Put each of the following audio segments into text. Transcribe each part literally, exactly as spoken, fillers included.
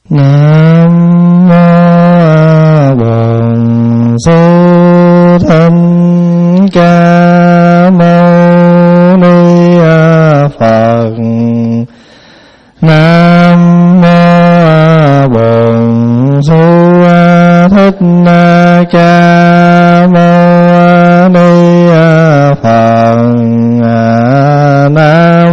Nam mô Bổn Sư Thích Ca Mâu Ni Phật. Nam mô Bổn Sư Thích Ca Mâu Ni Phật. Nam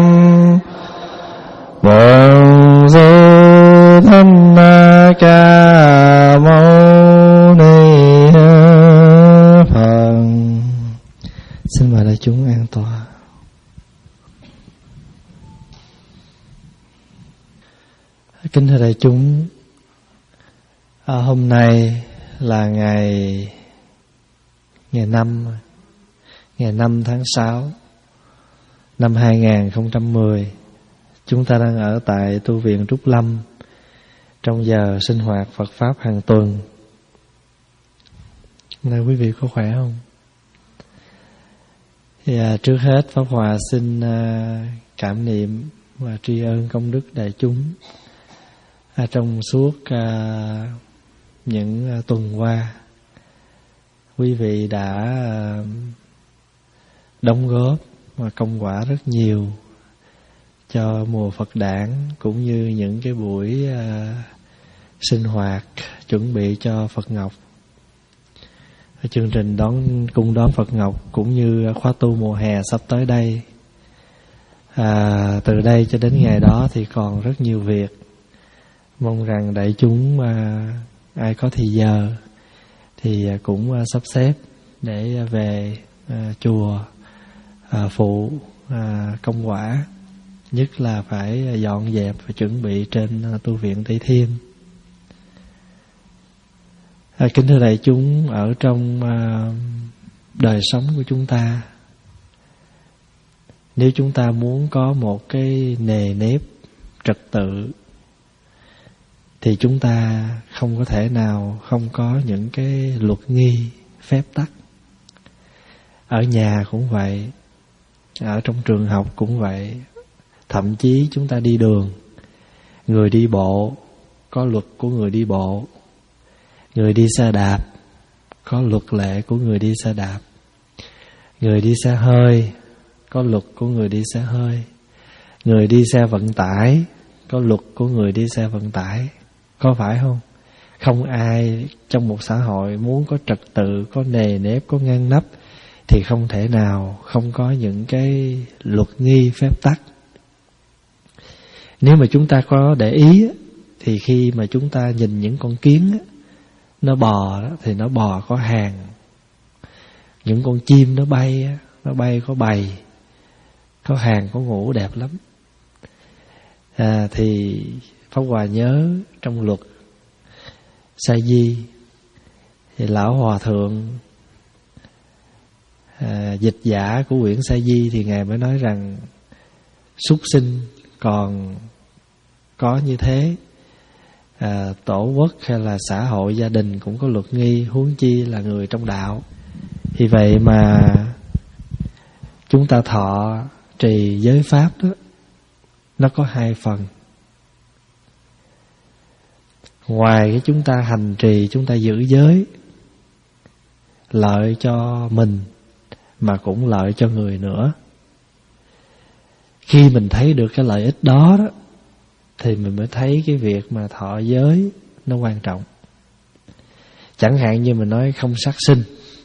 Bổn Sư Thích Ca Mâu Ni Phật. Xin mời đại chúng an tọa. Kính thưa đại chúng, à, hôm nay là ngày ngày năm ngày năm tháng sáu năm hai nghìn không trăm mười. Chúng ta đang ở tại tu viện Trúc Lâm trong giờ sinh hoạt Phật pháp hàng tuần. Nay quý vị có khỏe không? Thì à, trước hết Pháp Hòa xin à, cảm niệm và tri ân công đức đại chúng à, trong suốt à, những à, tuần qua. Quý vị đã à, đóng góp và công quả rất nhiều cho mùa Phật đản, cũng như những cái buổi à, sinh hoạt chuẩn bị cho Phật Ngọc, chương trình đón cung đón Phật Ngọc, cũng như khóa tu mùa hè sắp tới đây. À, từ đây cho đến ngày đó thì còn rất nhiều việc. Mong rằng đại chúng à, ai có thì giờ thì cũng à, sắp xếp để về à, chùa à, phụ à, công quả, nhất là phải dọn dẹp và chuẩn bị trên à, tu viện Tây Thiên. À, kính thưa đại chúng, ở trong à, đời sống của chúng ta, nếu chúng ta muốn có một cái nề nếp trật tự thì chúng ta không có thể nào không có những cái luật nghi, phép tắc. Ở nhà cũng vậy, ở trong trường học cũng vậy, thậm chí chúng ta đi đường, người đi bộ có luật của người đi bộ, người đi xe đạp có luật lệ của người đi xe đạp, người đi xe hơi có luật của người đi xe hơi, người đi xe vận tải có luật của người đi xe vận tải. Có phải không? Không ai trong một xã hội muốn có trật tự, có nề nếp, có ngăn nắp thì không thể nào không có những cái luật nghi, phép tắc. Nếu mà chúng ta có để ý thì khi mà chúng ta nhìn những con kiến nó bò đó, thì nó bò có hàng. Những con chim nó bay, nó bay có bầy, có hàng, có ngũ, đẹp lắm. À, thì Pháp Hòa nhớ trong luật Sa Di thì lão hòa thượng à, dịch giả của quyển Sa Di thì ngài mới nói rằng súc sinh còn có như thế, à, tổ quốc hay là xã hội gia đình cũng có luật nghi, huống chi là người trong đạo. Vì vậy mà chúng ta thọ trì giới pháp đó, nó có hai phần. Ngoài cái chúng ta hành trì, chúng ta giữ giới, lợi cho mình mà cũng lợi cho người nữa. Khi mình thấy được cái lợi ích đó đó thì mình mới thấy cái việc mà thọ giới nó quan trọng. Chẳng hạn như mình nói không sát sinh,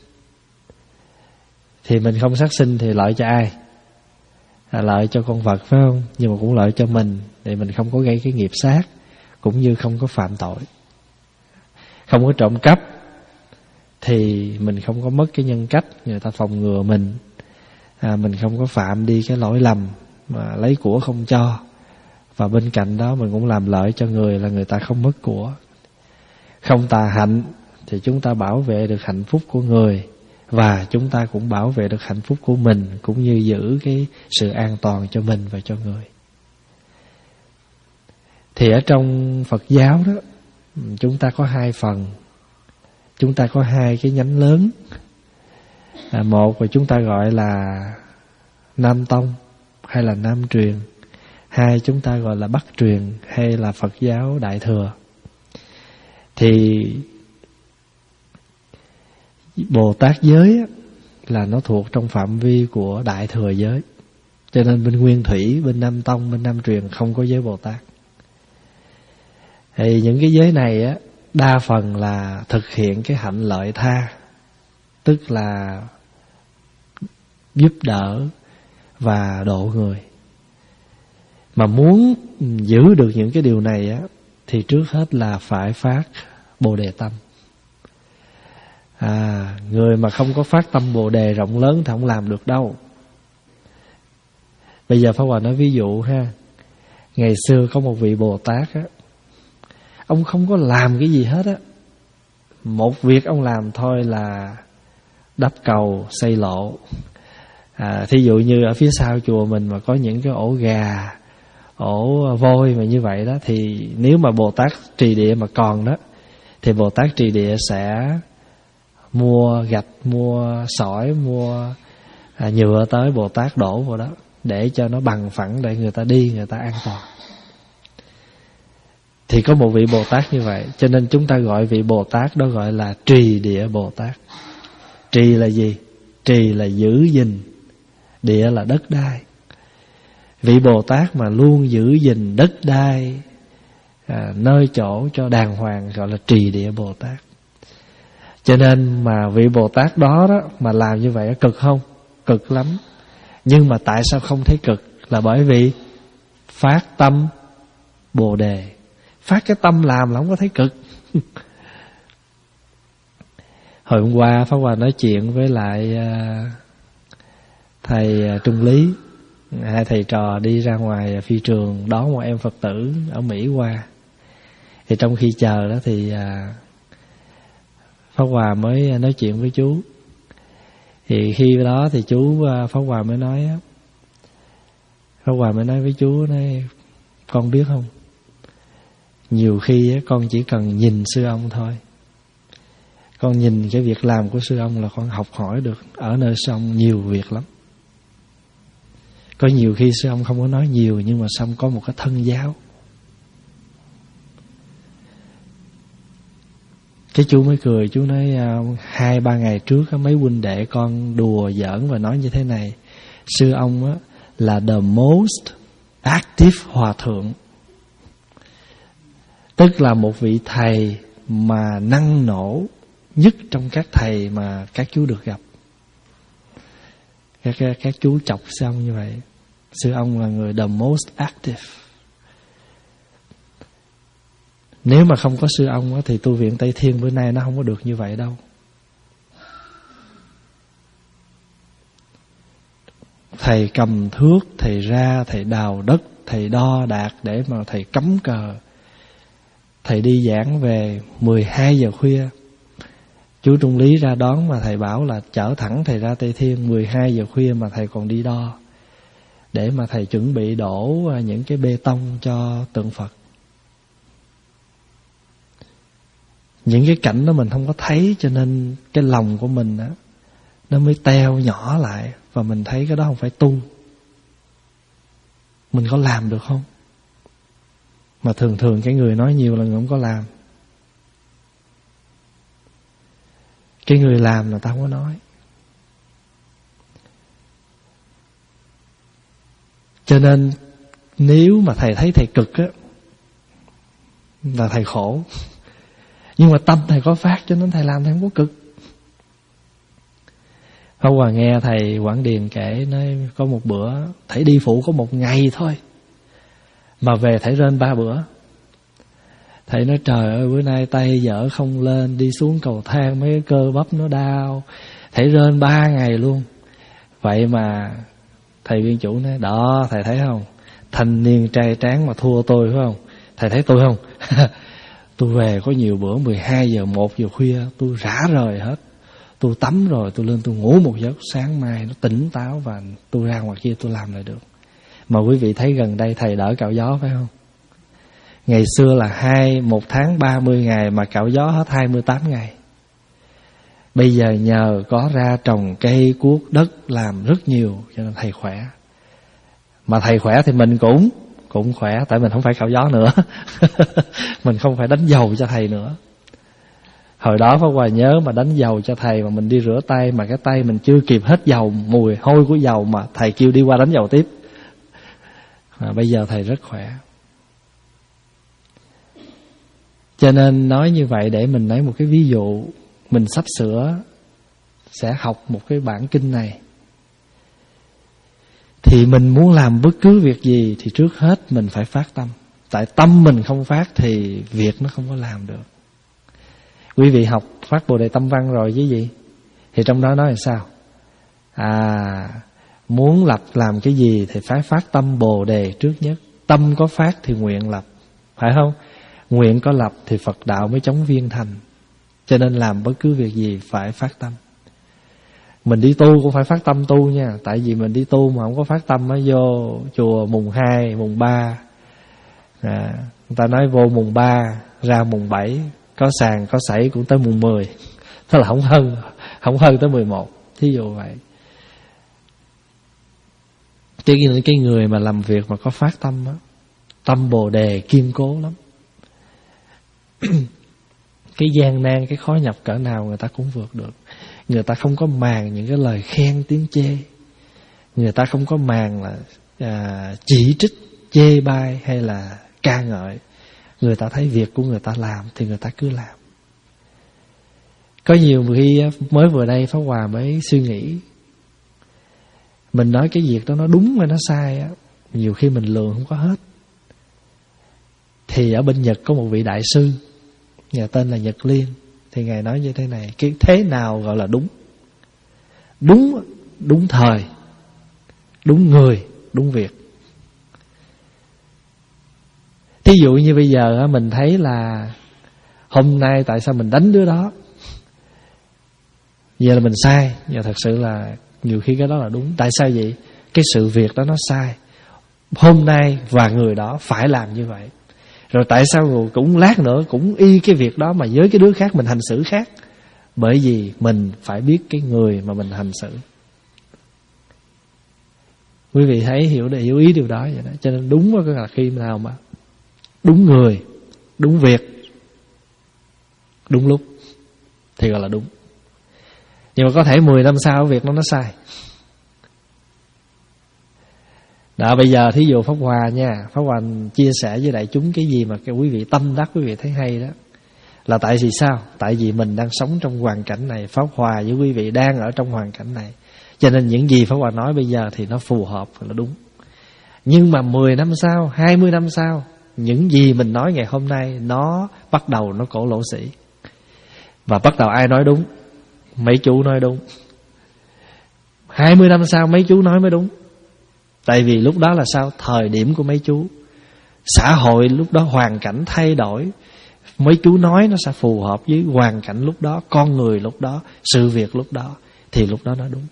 thì mình không sát sinh thì lợi cho ai? À, lợi cho con vật phải không? Nhưng mà cũng lợi cho mình, để mình không có gây cái nghiệp sát, cũng như không có phạm tội. Không có trộm cắp thì mình không có mất cái nhân cách, người ta phòng ngừa mình. à, Mình không có phạm đi cái lỗi lầm mà lấy của không cho. Và bên cạnh đó mình cũng làm lợi cho người, là người ta không mất của. Không tà hạnh thì chúng ta bảo vệ được hạnh phúc của người, và chúng ta cũng bảo vệ được hạnh phúc của mình, cũng như giữ cái sự an toàn cho mình và cho người. Thì ở trong Phật giáo đó, chúng ta có hai phần. Chúng ta có hai cái nhánh lớn. à, Một là chúng ta gọi là Nam Tông hay là Nam Truyền. Hai chúng ta gọi là Bắc Truyền hay là Phật giáo Đại Thừa. Thì Bồ Tát giới là nó thuộc trong phạm vi của Đại Thừa giới. Cho nên bên Nguyên Thủy, bên Nam Tông, bên Nam Truyền không có giới Bồ Tát. Thì những cái giới này á, đa phần là thực hiện cái hạnh lợi tha, tức là giúp đỡ và độ người. Mà muốn giữ được những cái điều này á, thì trước hết là phải phát Bồ Đề tâm. À, người mà không có phát tâm Bồ Đề rộng lớn thì không làm được đâu. Bây giờ Pháp Hòa nói ví dụ ha. Ngày xưa có một vị Bồ Tát á, ông không có làm cái gì hết á. Một việc ông làm thôi là đắp cầu, xây lộ. À, thí dụ như ở phía sau chùa mình mà có những cái ổ gà, ổ voi mà như vậy đó, thì nếu mà Bồ Tát Trì Địa mà còn đó, thì Bồ Tát Trì Địa sẽ mua gạch, mua sỏi, mua à, nhựa tới Bồ Tát đổ vào đó, để cho nó bằng phẳng, để người ta đi, người ta an toàn. Thì có một vị Bồ Tát như vậy, cho nên chúng ta gọi vị Bồ Tát đó gọi là Trì Địa Bồ Tát. Trì là gì? Trì là giữ gìn, địa là đất đai. Vị Bồ Tát mà luôn giữ gìn đất đai, à, nơi chỗ cho đàng hoàng, gọi là Trì Địa Bồ Tát. Cho nên mà vị Bồ Tát đó đó mà làm như vậy cực không? Cực lắm. Nhưng mà tại sao không thấy cực? Là bởi vì phát tâm Bồ Đề. Phát cái tâm làm là không có thấy cực. Hồi hôm qua Pháp Hòa nói chuyện với lại thầy Trung Lý. Hai thầy trò đi ra ngoài phi trường đón một em Phật tử ở Mỹ qua. Thì trong khi chờ đó thì Pháp Hòa mới nói chuyện với chú. Thì khi đó thì chú Pháp Hòa mới nói Pháp Hòa mới nói với chú nói, con biết không, nhiều khi con chỉ cần nhìn sư ông thôi, con nhìn cái việc làm của sư ông là con học hỏi được ở nơi sư ông nhiều việc lắm. Có nhiều khi sư ông không có nói nhiều, nhưng mà xong có một cái thân giáo. Cái chú mới cười, chú nói hai ba ngày trước mấy huynh đệ con đùa giỡn và nói như thế này: sư ông á là the most active hòa thượng, tức là một vị thầy mà năng nổ nhất trong các thầy mà các chú được gặp. Các, các, các chú chọc sư ông như vậy. Sư ông là người the most active. Nếu mà không có sư ông á, thì tu viện Tây Thiên bữa nay nó không có được như vậy đâu. Thầy cầm thước, thầy ra, thầy đào đất, thầy đo đạc để mà thầy cắm cờ. Thầy đi giảng về mười hai giờ khuya. Chú Trung Lý ra đón mà thầy bảo là chở thẳng thầy ra Tây Thiên mười hai giờ khuya mà thầy còn đi đo, để mà thầy chuẩn bị đổ những cái bê tông cho tượng Phật. Những cái cảnh đó mình không có thấy, cho nên cái lòng của mình đó, nó mới teo nhỏ lại. Và mình thấy cái đó không phải tu. Mình có làm được không? Mà thường thường cái người nói nhiều là người không có làm. Cái người làm là ta không có nói. Cho nên nếu mà thầy thấy thầy cực á, là thầy khổ. Nhưng mà tâm thầy có phát, cho nên thầy làm thầy không có cực. Pháp Hòa nghe thầy Quảng Điền kể, nói có một bữa thầy đi phụ có một ngày thôi mà về thầy rên ba bữa. Thầy nói trời ơi, bữa nay tay dở không lên, đi xuống cầu thang mấy cái cơ bắp nó đau. Thầy rên ba ngày luôn. Vậy mà thầy viên chủ nói, đó thầy thấy không, thanh niên trai tráng mà thua tôi phải không? Thầy thấy tôi không? Tôi về có nhiều bữa mười hai giờ, một giờ khuya tôi rã rời hết. Tôi tắm rồi tôi lên tôi ngủ một giấc, sáng mai nó tỉnh táo và tôi ra ngoài kia tôi làm lại được. Mà quý vị thấy gần đây thầy đỡ cạo gió phải không? Ngày xưa là hai một tháng ba mươi ngày mà cạo gió hết hai mươi tám ngày. Bây giờ nhờ có ra trồng cây cuốc đất làm rất nhiều, cho nên thầy khỏe. Mà thầy khỏe thì mình cũng cũng khỏe, tại mình không phải cạo gió nữa. Mình không phải đánh dầu cho thầy nữa. Hồi đó Pháp Hòa nhớ mà đánh dầu cho thầy mà mình đi rửa tay mà cái tay mình chưa kịp hết dầu, mùi hôi của dầu mà thầy kêu đi qua đánh dầu tiếp. Mà bây giờ thầy rất khỏe. Cho nên nói như vậy để mình lấy một cái ví dụ. Mình sắp sửa sẽ học một cái bản kinh này, thì mình muốn làm bất cứ việc gì thì trước hết mình phải phát tâm. Tại tâm mình không phát thì việc nó không có làm được. Quý vị học phát Bồ Đề Tâm Văn rồi chứ gì? Thì trong đó nói là sao? À, muốn lập làm cái gì thì phải phát tâm Bồ Đề trước nhất. Tâm có phát thì nguyện lập, phải không? Nguyện có lập thì Phật đạo mới chóng viên thành. Cho nên làm bất cứ việc gì phải phát tâm. Mình đi tu cũng phải phát tâm tu nha. Tại vì mình đi tu mà không có phát tâm, mới vô chùa mùng hai, mùng ba, à, người ta nói vô mùng ba ra mùng bảy, có sàn có sảy cũng tới mùng mười. Thế là không hơn, không hơn tới mười một. Thí dụ vậy. Cái, cái người mà làm việc mà có phát tâm á, tâm Bồ Đề kiên cố lắm. Cái gian nan, cái khó nhọc cỡ nào người ta cũng vượt được. Người ta không có màng những cái lời khen tiếng chê. Người ta không có màng là à, chỉ trích, chê bai hay là ca ngợi. Người ta thấy việc của người ta làm thì người ta cứ làm. Có nhiều khi mới vừa đây Pháp Hòa mới suy nghĩ, mình nói cái việc đó nó đúng hay nó sai á, nhiều khi mình lường không có hết. Thì ở bên Nhật có một vị đại sư, nhà tên là Nhật Liên. Thì Ngài nói như thế này: cái thế nào gọi là đúng? Đúng, đúng thời, đúng người, đúng việc. Thí dụ như bây giờ mình thấy là hôm nay tại sao mình đánh đứa đó, giờ là mình sai. Giờ thật sự là nhiều khi cái đó là đúng. Tại sao vậy? Cái sự việc đó nó sai. Hôm nay và người đó phải làm như vậy. Rồi tại sao cũng lát nữa cũng y cái việc đó mà với cái đứa khác mình hành xử khác? Bởi vì mình phải biết cái người mà mình hành xử. Quý vị thấy hiểu hiểu ý điều đó vậy đó. Cho nên đúng là khi nào mà đúng người, đúng việc, đúng lúc thì gọi là đúng. Nhưng mà có thể mười năm sau việc nó nó sai. Đó, bây giờ thí dụ Pháp Hòa nha, Pháp Hòa chia sẻ với đại chúng cái gì mà cái quý vị tâm đắc, quý vị thấy hay đó, là tại vì sao? Tại vì mình đang sống trong hoàn cảnh này, Pháp Hòa với quý vị đang ở trong hoàn cảnh này. Cho nên những gì Pháp Hòa nói bây giờ thì nó phù hợp, là đúng. Nhưng mà mười năm sau, hai mươi năm sau, những gì mình nói ngày hôm nay nó bắt đầu nó cổ lỗ sĩ. Và bắt đầu ai nói đúng? Mấy chú nói đúng. Hai mươi năm sau mấy chú nói mới đúng. Tại vì lúc đó là sao? Thời điểm của mấy chú, xã hội lúc đó hoàn cảnh thay đổi, mấy chú nói nó sẽ phù hợp với hoàn cảnh lúc đó, con người lúc đó, sự việc lúc đó, thì lúc đó nó đúng.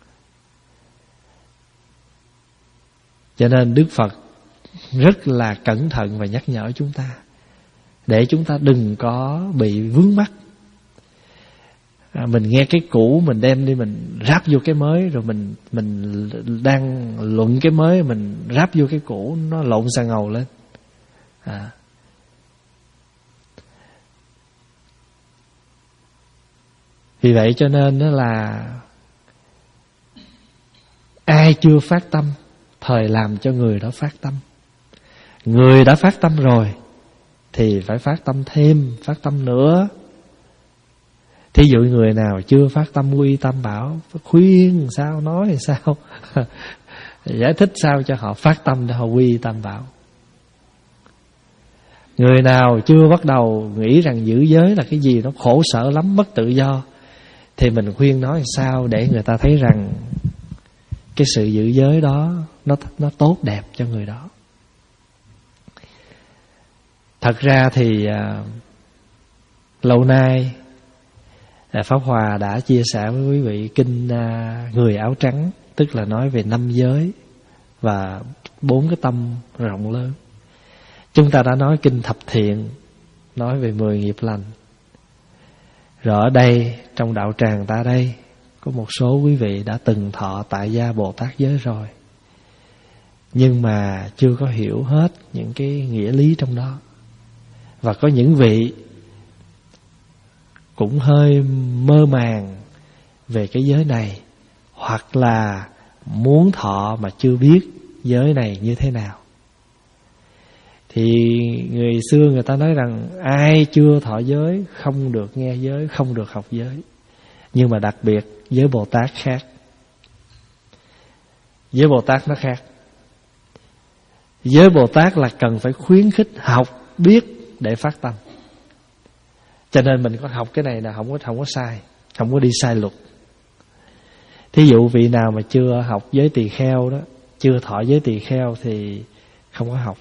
Cho nên Đức Phật rất là cẩn thận và nhắc nhở chúng ta, để chúng ta đừng có bị vướng mắc. À, mình nghe cái cũ mình đem đi mình ráp vô cái mới, rồi mình mình đang luận cái mới mình ráp vô cái cũ, nó lộn xà ngầu lên. À. Vì vậy cho nên đó là ai chưa phát tâm, thời làm cho người đó phát tâm. Người đã phát tâm rồi thì phải phát tâm thêm, phát tâm nữa. Thí dụ người nào chưa phát tâm quy tam bảo, khuyên sao, nói sao, giải thích sao cho họ phát tâm để họ quy tam bảo. Người nào chưa bắt đầu nghĩ rằng giữ giới là cái gì nó khổ sở lắm, mất tự do, thì mình khuyên nói sao để người ta thấy rằng cái sự giữ giới đó nó, nó tốt đẹp cho người đó. Thật ra thì à, lâu nay à, Pháp Hòa đã chia sẻ với quý vị kinh à, Người Áo Trắng, tức là nói về năm giới và bốn cái tâm rộng lớn. Chúng ta đã nói kinh Thập Thiện, nói về mười nghiệp lành. Rồi ở đây trong đạo tràng ta đây có một số quý vị đã từng thọ tại gia Bồ Tát giới rồi, nhưng mà chưa có hiểu hết những cái nghĩa lý trong đó. Và có những vị cũng hơi mơ màng về cái giới này, hoặc là muốn thọ mà chưa biết giới này như thế nào. Thì người xưa người ta nói rằng ai chưa thọ giới không được nghe giới, không được học giới. Nhưng mà đặc biệt giới Bồ Tát khác. Giới Bồ Tát nó khác. Giới Bồ Tát là cần phải khuyến khích học biết để phát tâm. Cho nên mình có học cái này là không có, không có sai, không có đi sai luật. Thí dụ vị nào mà chưa học giới tỳ kheo đó, chưa thọ giới tỳ kheo thì không có học.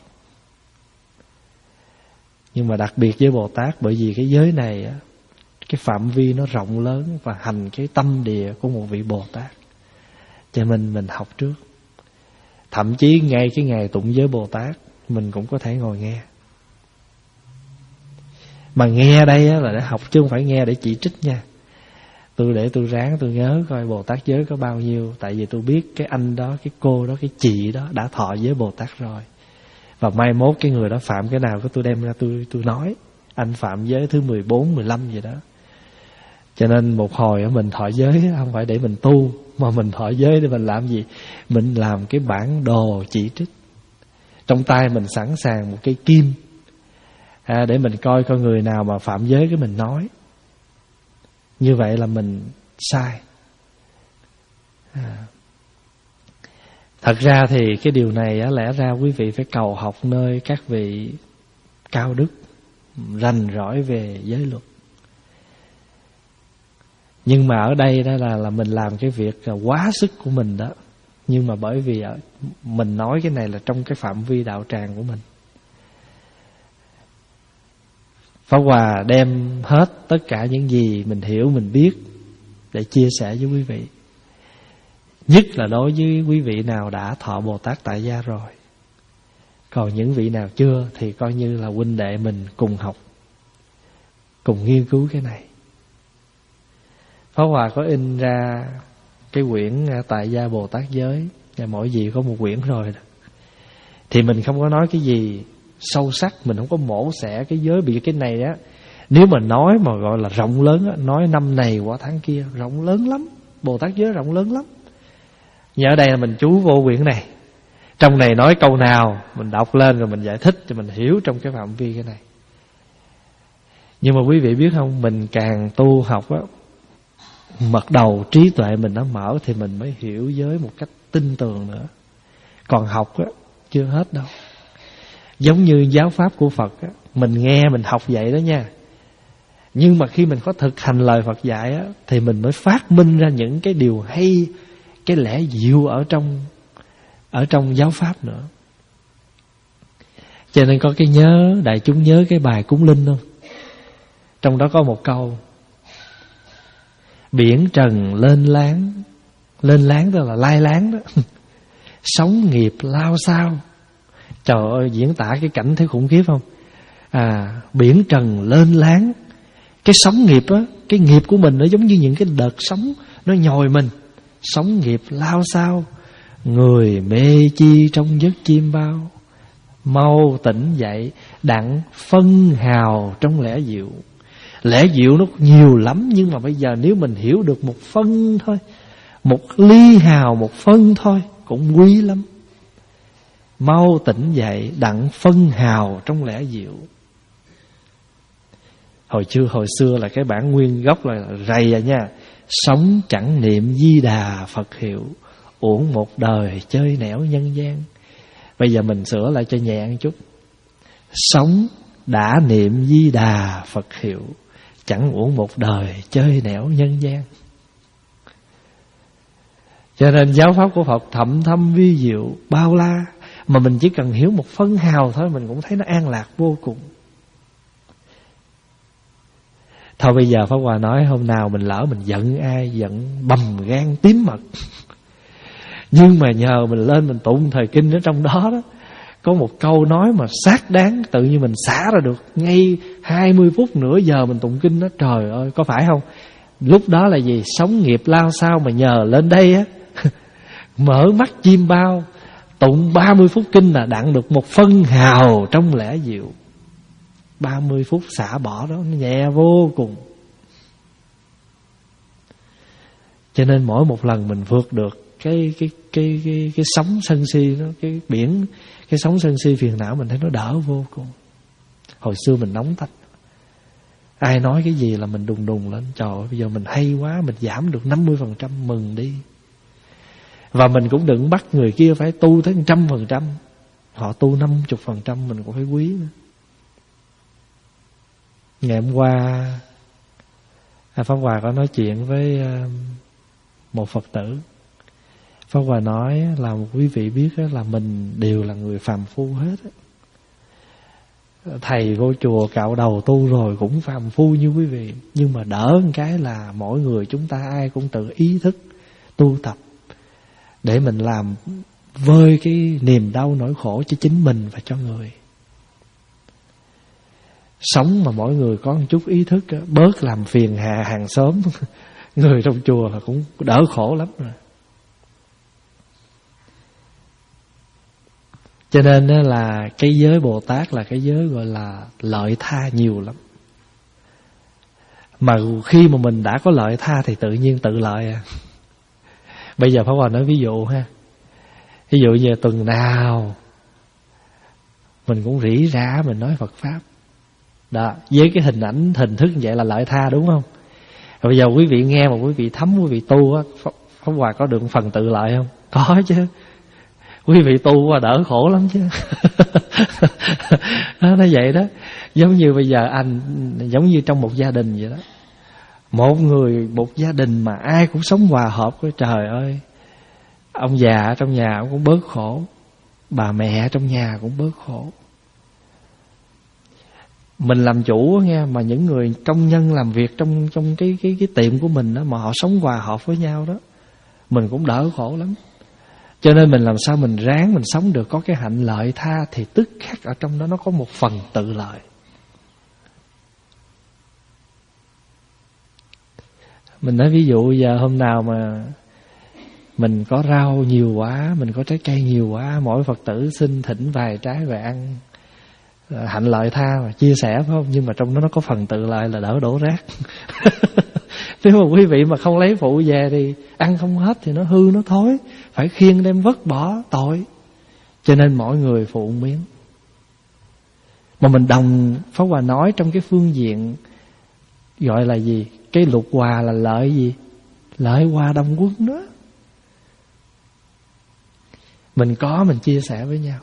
Nhưng mà đặc biệt với Bồ Tát, bởi vì cái giới này á, cái phạm vi nó rộng lớn và hành cái tâm địa của một vị Bồ Tát, cho nên mình học trước. Thậm chí ngay cái ngày tụng giới Bồ Tát mình cũng có thể ngồi nghe. Mà nghe đây á là để học chứ không phải nghe để chỉ trích nha. Tôi để tôi ráng tôi nhớ coi Bồ Tát giới có bao nhiêu. Tại vì tôi biết cái anh đó, cái cô đó, cái chị đó đã thọ giới Bồ Tát rồi. Và mai mốt cái người đó phạm cái nào, cái tôi đem ra tôi tôi nói anh phạm giới thứ mười bốn, mười lăm gì đó. Cho nên một hồi mình thọ giới không phải để mình tu, mà mình thọ giới để mình làm gì? Mình làm cái bản đồ chỉ trích. Trong tay mình sẵn sàng một cây kim, à, để mình coi coi người nào mà phạm giới cái mình nói. Như vậy là mình sai. à. Thật ra thì cái điều này á, lẽ ra quý vị phải cầu học nơi các vị cao đức, rành rỏi về giới luật. Nhưng mà ở đây đó là, là mình làm cái việc quá sức của mình đó. Nhưng mà bởi vì mình nói cái này là trong cái phạm vi đạo tràng của mình. Pháp Hòa đem hết tất cả những gì mình hiểu, mình biết để chia sẻ với quý vị. Nhất là đối với quý vị nào đã thọ Bồ Tát tại gia rồi. Còn những vị nào chưa thì coi như là huynh đệ mình cùng học, cùng nghiên cứu cái này. Pháp Hòa có in ra cái quyển Tại gia Bồ Tát giới, và mỗi vị có một quyển rồi đó. Thì mình không có nói cái gì sâu sắc, mình không có mổ xẻ cái giới. Bị cái này á, nếu mà nói mà gọi là rộng lớn á, nói năm này qua tháng kia, rộng lớn lắm. Bồ Tát giới rộng lớn lắm. Nhưng ở đây là mình chú vô quyển này, trong này nói câu nào mình đọc lên rồi mình giải thích cho mình hiểu trong cái phạm vi cái này. Nhưng mà quý vị biết không, mình càng tu học á, mật đầu trí tuệ mình nó mở thì mình mới hiểu giới một cách tinh tường nữa. Còn học á, chưa hết đâu. Giống như giáo pháp của Phật á, mình nghe mình học vậy đó nha. Nhưng mà khi mình có thực hành lời Phật dạy á, thì mình mới phát minh ra những cái điều hay, cái lẽ diệu ở trong ở trong giáo pháp nữa. Cho nên có cái nhớ, đại chúng nhớ cái bài cúng linh không? Trong đó có một câu: biển trần lên láng. Lên láng tức là lai láng đó. Sóng nghiệp lao sao. Trời ơi, diễn tả cái cảnh thấy khủng khiếp không? À, biển trần lên láng. Cái sóng nghiệp á, cái nghiệp của mình nó giống như những cái đợt sóng nó nhồi mình. Sóng nghiệp lao sao. Người mê chi trong giấc chim bao. Mau tỉnh dậy đặng phân hào trong lẽ diệu. Lẽ diệu nó nhiều lắm, nhưng mà bây giờ nếu mình hiểu được một phân thôi, một ly hào, một phân thôi cũng quý lắm. Mau tỉnh dậy đặng phân hào trong lẽ diệu. Hồi xưa hồi xưa là cái bản nguyên gốc là rầy à nha. Sống chẳng niệm Di Đà Phật hiệu, uổng một đời chơi nẻo nhân gian. Bây giờ mình sửa lại cho nhẹ một chút. Sống đã niệm Di Đà Phật hiệu, chẳng uổng một đời chơi nẻo nhân gian. Cho nên giáo pháp của Phật thậm thâm vi diệu bao la, mà mình chỉ cần hiểu một phân hào thôi mình cũng thấy nó an lạc vô cùng. Thôi bây giờ Pháp Hòa nói hôm nào mình lỡ mình giận ai, giận bầm gan tím mật, nhưng mà nhờ mình lên mình tụng thời kinh ở trong đó đó, có một câu nói mà xác đáng, tự nhiên mình xả ra được ngay hai mươi phút nửa giờ mình tụng kinh đó. Trời ơi, có phải không? Lúc đó là gì? Sóng nghiệp lao sao mà nhờ lên đây á mở mắt chim bao, tụng ba mươi phút kinh là đặng được một phân hào trong lẽ diệu. Ba mươi phút xả bỏ đó, nó nhẹ vô cùng. Cho nên mỗi một lần mình vượt được cái cái cái cái cái sóng sân si nó, cái biển, cái sóng sân si phiền não, mình thấy nó đỡ vô cùng. Hồi xưa mình nóng tách, ai nói cái gì là mình đùng đùng lên. Trời ơi, bây giờ mình hay quá, mình giảm được năm mươi phần trăm, mừng đi. Và mình cũng đừng bắt người kia phải tu tới một trăm phần trăm. Họ tu năm mươi phần trăm mình cũng phải quý nữa. Ngày hôm qua Pháp Hòa có nói chuyện với một Phật tử. Pháp Hòa nói là một quý vị biết là mình đều là người phàm phu hết. Thầy vô chùa cạo đầu tu rồi cũng phàm phu như quý vị. Nhưng mà đỡ một cái là mỗi người chúng ta ai cũng tự ý thức tu tập để mình làm vơi cái niềm đau nỗi khổ cho chính mình và cho người. Sống mà mỗi người có một chút ý thức, bớt làm phiền hà hàng xóm, người trong chùa là cũng đỡ khổ lắm rồi. Cho nên là cái giới Bồ Tát là cái giới gọi là lợi tha nhiều lắm. Mà khi mà mình đã có lợi tha thì tự nhiên tự lợi à. Bây giờ Pháp Hòa nói ví dụ ha. Ví dụ như tuần nào mình cũng rỉ rả mình nói Phật Pháp. Đó, với cái hình ảnh hình thức như vậy là lợi tha, đúng không? Rồi bây giờ quý vị nghe mà quý vị thấm, quý vị tu á, Pháp Hòa có được phần tự lợi không? Có chứ. Quý vị tu qua đỡ khổ lắm chứ. Đó, nó vậy đó. Giống như bây giờ anh, giống như trong một gia đình vậy đó. Một người, một gia đình mà ai cũng sống hòa hợp với, trời ơi, ông già ở trong nhà cũng bớt khổ, bà mẹ trong nhà cũng bớt khổ. Mình làm chủ nghe, mà những người công nhân làm việc trong trong cái cái cái tiệm của mình đó, mà họ sống hòa hợp với nhau đó, mình cũng đỡ khổ lắm. Cho nên mình làm sao mình ráng mình sống được có cái hạnh lợi tha, thì tức khắc ở trong đó nó có một phần tự lợi. Mình nói ví dụ giờ hôm nào mà mình có rau nhiều quá, mình có trái cây nhiều quá, mỗi Phật tử xin thỉnh vài trái về ăn, hạnh lợi tha mà chia sẻ phải không? Nhưng mà trong đó nó có phần tự lợi là đỡ đổ rác. Nếu mà quý vị mà không lấy phụ về thì ăn không hết thì nó hư nó thối, phải khiêng đem vứt bỏ tội. Cho nên mỗi người phụ một miếng. Mà mình đồng Pháp Hòa nói trong cái phương diện gọi là gì? Cái lục hòa là lợi gì? Lợi hòa đồng quân đó. Mình có mình chia sẻ với nhau.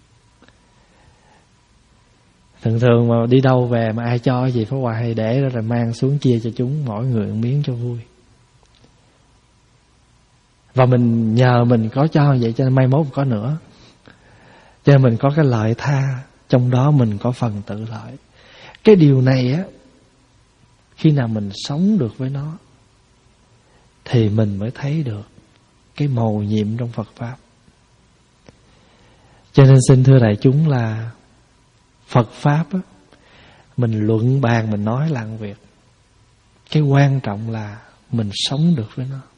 Thường thường mà đi đâu về mà ai cho gì Pháp Hòa hay để đó rồi mang xuống chia cho chúng, mỗi người một miếng cho vui. Và mình nhờ mình có cho vậy cho nên mai mốt có nữa. Cho nên mình có cái lợi tha, trong đó mình có phần tự lợi. Cái điều này á, khi nào mình sống được với nó thì mình mới thấy được cái mầu nhiệm trong Phật Pháp. Cho nên xin thưa đại chúng là Phật Pháp á, mình luận bàn mình nói là một việc. Cái quan trọng là mình sống được với nó.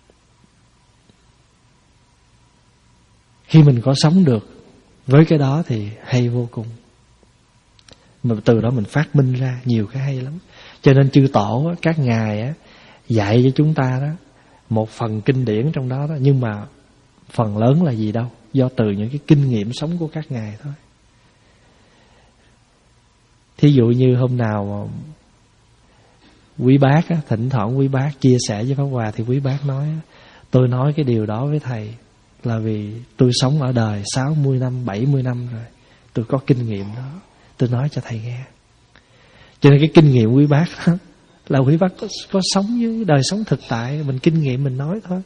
Khi mình có sống được với cái đó thì hay vô cùng. Mà từ đó mình phát minh ra nhiều cái hay lắm. Cho nên chư tổ á, các ngài á, dạy cho chúng ta đó một phần kinh điển trong đó đó. Nhưng mà phần lớn là gì đâu, do từ những cái kinh nghiệm sống của các ngài thôi. Thí dụ như hôm nào mà quý bác á, thỉnh thoảng quý bác chia sẻ với Pháp Hòa thì quý bác nói tôi nói cái điều đó với thầy là vì tôi sống ở đời sáu mươi năm, bảy mươi năm rồi, tôi có kinh nghiệm đó, tôi nói cho thầy nghe. Cho nên cái kinh nghiệm quý bác đó là quý bác có, có sống với đời sống thực tại, mình kinh nghiệm mình nói thôi.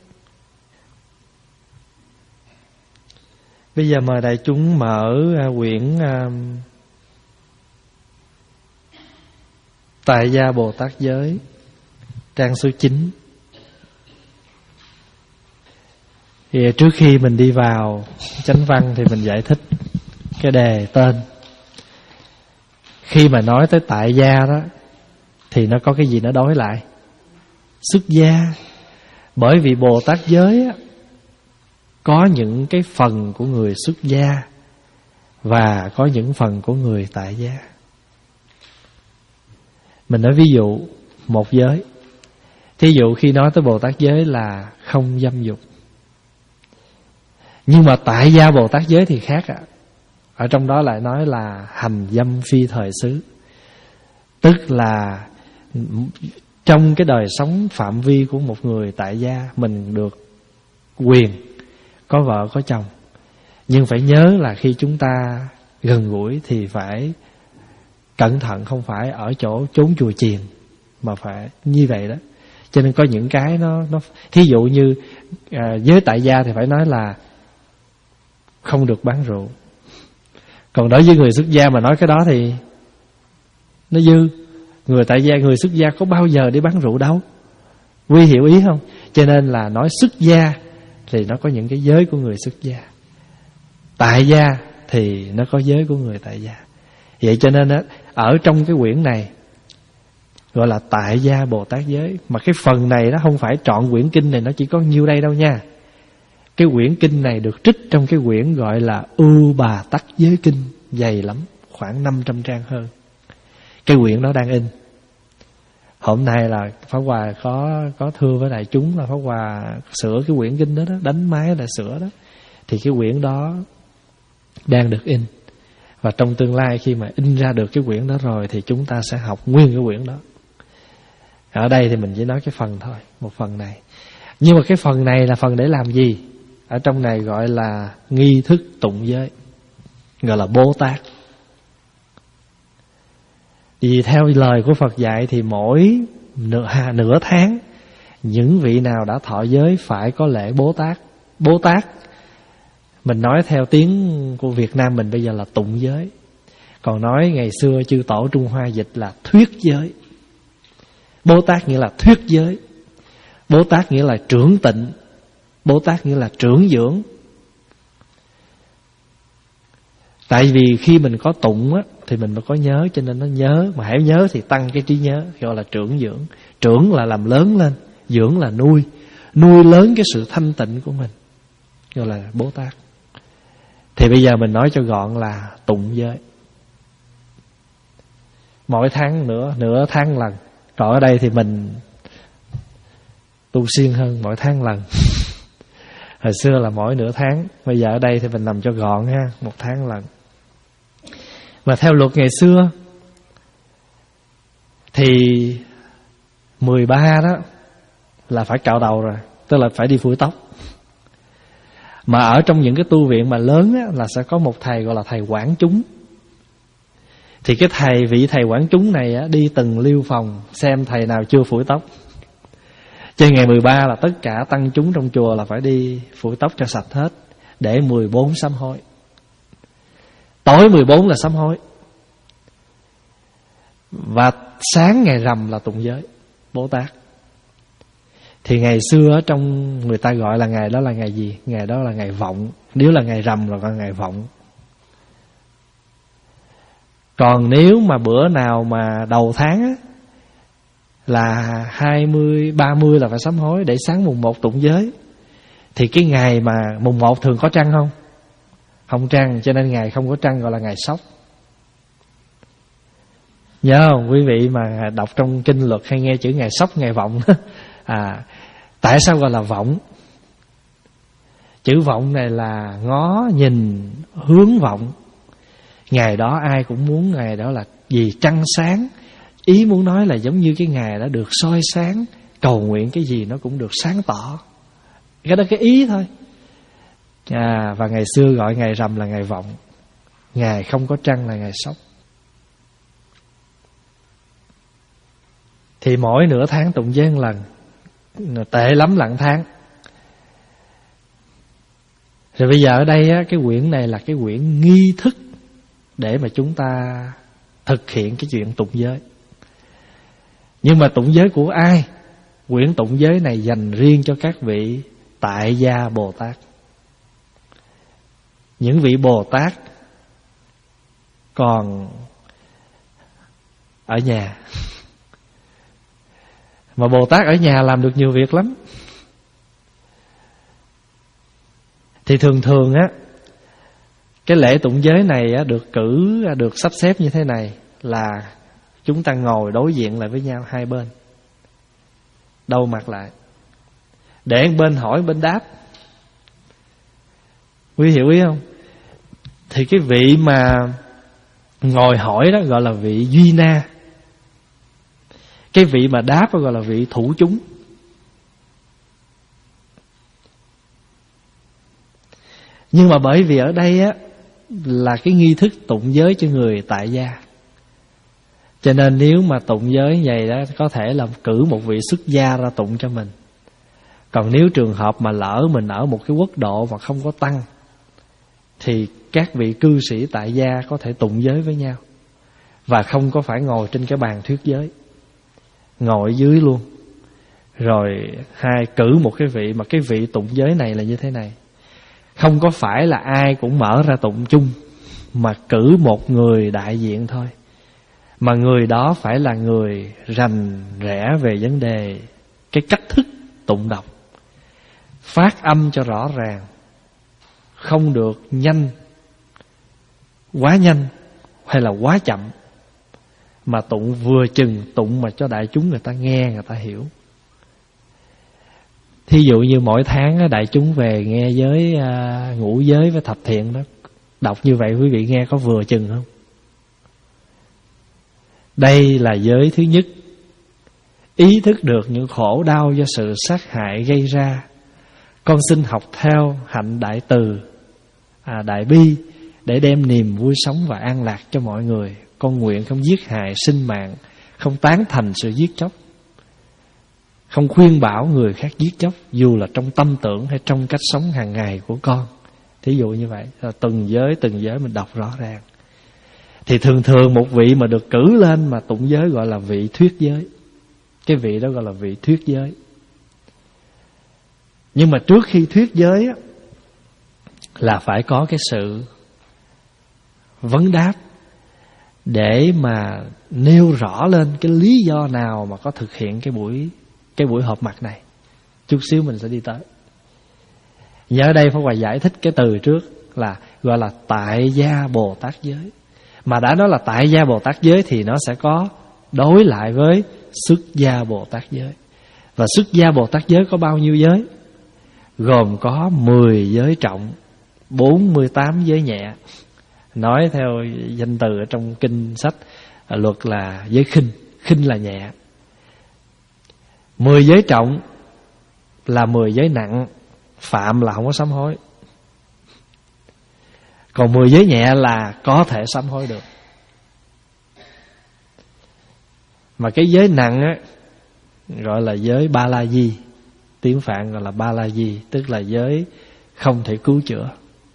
Bây giờ mời đại chúng mở quyển uh, Tại Gia Bồ Tát Giới, trang số chín. Thì trước khi mình đi vào chánh văn thì mình giải thích cái đề tên. Khi mà nói tới tại gia đó thì nó có cái gì nó đối lại? Xuất gia. Bởi vì Bồ Tát Giới á, có những cái phần của người xuất gia và có những phần của người tại gia. Mình nói ví dụ một giới. Thí dụ khi nói tới Bồ Tát giới là không dâm dục. Nhưng mà tại gia Bồ Tát giới thì khác ạ. Ở trong đó lại nói là hành dâm phi thời xứ. Tức là trong cái đời sống phạm vi của một người tại gia, mình được quyền có vợ có chồng. Nhưng phải nhớ là khi chúng ta gần gũi thì phải cẩn thận, không phải ở chỗ trốn chùa chiền, mà phải như vậy đó. Cho nên có những cái nó, nó thí dụ như à, giới tại gia thì phải nói là không được bán rượu. Còn đối với người xuất gia mà nói cái đó thì nó dư. Người tại gia, người xuất gia có bao giờ đi bán rượu đâu. Quý hiểu ý không? Cho nên là nói xuất gia thì nó có những cái giới của người xuất gia, tại gia thì nó có giới của người tại gia. Vậy cho nên á, ở trong cái quyển này gọi là tại gia Bồ Tát giới. Mà cái phần này nó không phải trọn quyển kinh này, nó chỉ có nhiêu đây đâu nha. Cái quyển kinh này được trích trong cái quyển gọi là Ưu Bà Tắc Giới Kinh, dày lắm, khoảng năm trăm trang hơn. Cái quyển đó đang in. Hôm nay là Pháp Hòa có có thưa với đại chúng là Pháp Hòa sửa cái quyển kinh đó, đó đánh máy là sửa đó. Thì cái quyển đó đang được in. Và trong tương lai khi mà in ra được cái quyển đó rồi thì chúng ta sẽ học nguyên cái quyển đó. Ở đây thì mình chỉ nói cái phần thôi, một phần này. Nhưng mà cái phần này là phần để làm gì? Ở trong này gọi là nghi thức tụng giới, gọi là Bồ Tát. Vì theo lời của Phật dạy thì mỗi nửa, nửa tháng những vị nào đã thọ giới phải có lễ Bồ Tát. Bồ Tát mình nói theo tiếng của Việt Nam mình bây giờ là tụng giới. Còn nói ngày xưa chư tổ Trung Hoa dịch là thuyết giới. Bồ Tát nghĩa là thuyết giới. Bồ Tát nghĩa là trưởng tịnh. Bồ Tát nghĩa là trưởng dưỡng. Tại vì khi mình có tụng á, thì mình mới có nhớ, cho nên nó nhớ. Mà hãy nhớ thì tăng cái trí nhớ, gọi là trưởng dưỡng. Trưởng là làm lớn lên, dưỡng là nuôi. Nuôi lớn cái sự thanh tịnh của mình, gọi là Bồ Tát. Thì bây giờ mình nói cho gọn là tụng giới. Mỗi tháng nữa, nửa tháng lần. Còn ở đây thì mình tu siêng hơn, mỗi tháng lần. Hồi xưa là mỗi nửa tháng, bây giờ ở đây thì mình làm cho gọn ha, một tháng lần. Và theo luật ngày xưa thì mười ba đó là phải cạo đầu rồi, tức là phải đi phủi tóc. Mà ở trong những cái tu viện mà lớn á, là sẽ có một thầy gọi là thầy quản chúng. Thì cái thầy, vị thầy quản chúng này á, đi từng liêu phòng xem thầy nào chưa phủi tóc. Trên ngày mười ba là tất cả tăng chúng trong chùa là phải đi phủi tóc cho sạch hết, để mười bốn sám hối. Tối mười bốn là sám hối. Và sáng ngày rằm là tụng giới Bồ Tát. Thì ngày xưa trong người ta gọi là ngày đó là ngày gì? Ngày đó là ngày vọng. Nếu là ngày rằm là gọi ngày vọng. Còn nếu mà bữa nào mà đầu tháng á, là hai mươi, ba mươi là phải sám hối, để sáng mùng một tụng giới. Thì cái ngày mà mùng một thường có trăng không? Không trăng, cho nên ngày không có trăng gọi là ngày sóc. Nhớ không? Quý vị mà đọc trong kinh luật hay nghe chữ ngày sóc, ngày vọng. À, tại sao gọi là vọng? Chữ vọng này là ngó, nhìn, hướng vọng. Ngày đó ai cũng muốn ngày đó là gì? Trăng sáng. Ý muốn nói là giống như cái ngày đã được soi sáng, cầu nguyện cái gì nó cũng được sáng tỏ. Cái đó cái ý thôi. À, và ngày xưa gọi ngày rằm là ngày vọng, ngày không có trăng là ngày sóc. Thì mỗi nửa tháng tụng giới một lần, tệ lắm lặng tháng. Rồi bây giờ ở đây á, cái quyển này là cái quyển nghi thức để mà chúng ta thực hiện cái chuyện tụng giới. Nhưng mà tụng giới của ai? Quyển tụng giới này dành riêng cho các vị tại gia Bồ Tát. Những vị Bồ Tát còn ở nhà. Mà Bồ Tát ở nhà làm được nhiều việc lắm. Thì thường thường á, cái lễ tụng giới này á, được cử, được sắp xếp như thế này là chúng ta ngồi đối diện lại với nhau hai bên. Đâu mặt lại, để bên hỏi bên đáp. Quý hiểu ý không? Thì cái vị mà ngồi hỏi đó gọi là vị duy na. Cái vị mà đáp đó gọi là vị thủ chúng. Nhưng mà bởi vì ở đây á là cái nghi thức tụng giới cho người tại gia, cho nên nếu mà tụng giới như vậy đó, có thể là cử một vị xuất gia ra tụng cho mình. Còn nếu trường hợp mà lỡ mình ở một cái quốc độ mà không có tăng, thì các vị cư sĩ tại gia có thể tụng giới với nhau, và không có phải ngồi trên cái bàn thuyết giới, ngồi dưới luôn. Rồi hai cử một cái vị, mà cái vị tụng giới này là như thế này. Không có phải là ai cũng mở ra tụng chung, mà cử một người đại diện thôi. Mà người đó phải là người rành rẽ về vấn đề cái cách thức tụng đọc, phát âm cho rõ ràng, không được nhanh, quá nhanh hay là quá chậm, mà tụng vừa chừng, tụng mà cho đại chúng người ta nghe, người ta hiểu. Thí dụ như mỗi tháng đại chúng về nghe giới à, ngũ giới với thập thiện đó, đọc như vậy quý vị nghe có vừa chừng không? Đây là giới thứ nhất. Ý thức được những khổ đau do sự sát hại gây ra, con xin học theo hạnh đại từ, à, đại bi, để đem niềm vui sống và an lạc cho mọi người. Con nguyện không giết hại sinh mạng, không tán thành sự giết chóc, không khuyên bảo người khác giết chóc, dù là trong tâm tưởng hay trong cách sống hàng ngày của con. Thí dụ như vậy, từng giới từng giới mình đọc rõ ràng. Thì thường thường một vị mà được cử lên mà tụng giới gọi là vị thuyết giới. Cái vị đó gọi là vị thuyết giới. Nhưng mà trước khi thuyết giới á, là phải có cái sự vấn đáp, để mà nêu rõ lên cái lý do nào mà có thực hiện cái buổi cái buổi họp mặt này. Chút xíu mình sẽ đi tới. Nhớ đây Pháp Hòa giải thích cái từ trước là gọi là tại gia Bồ Tát giới. Mà đã nói là tại gia Bồ Tát giới thì nó sẽ có đối lại với xuất gia Bồ Tát giới. Và xuất gia Bồ Tát giới có bao nhiêu giới? Gồm có mười giới trọng, bốn mươi tám giới nhẹ. Nói theo danh từ ở trong kinh sách luật là giới khinh, khinh là nhẹ. Mười giới trọng là mười giới nặng, phạm là không có sám hối. Còn mười giới nhẹ là có thể sám hối được. Mà cái giới nặng á gọi là giới ba la di, tiếng Phạn gọi là ba la di, tức là giới không thể cứu chữa.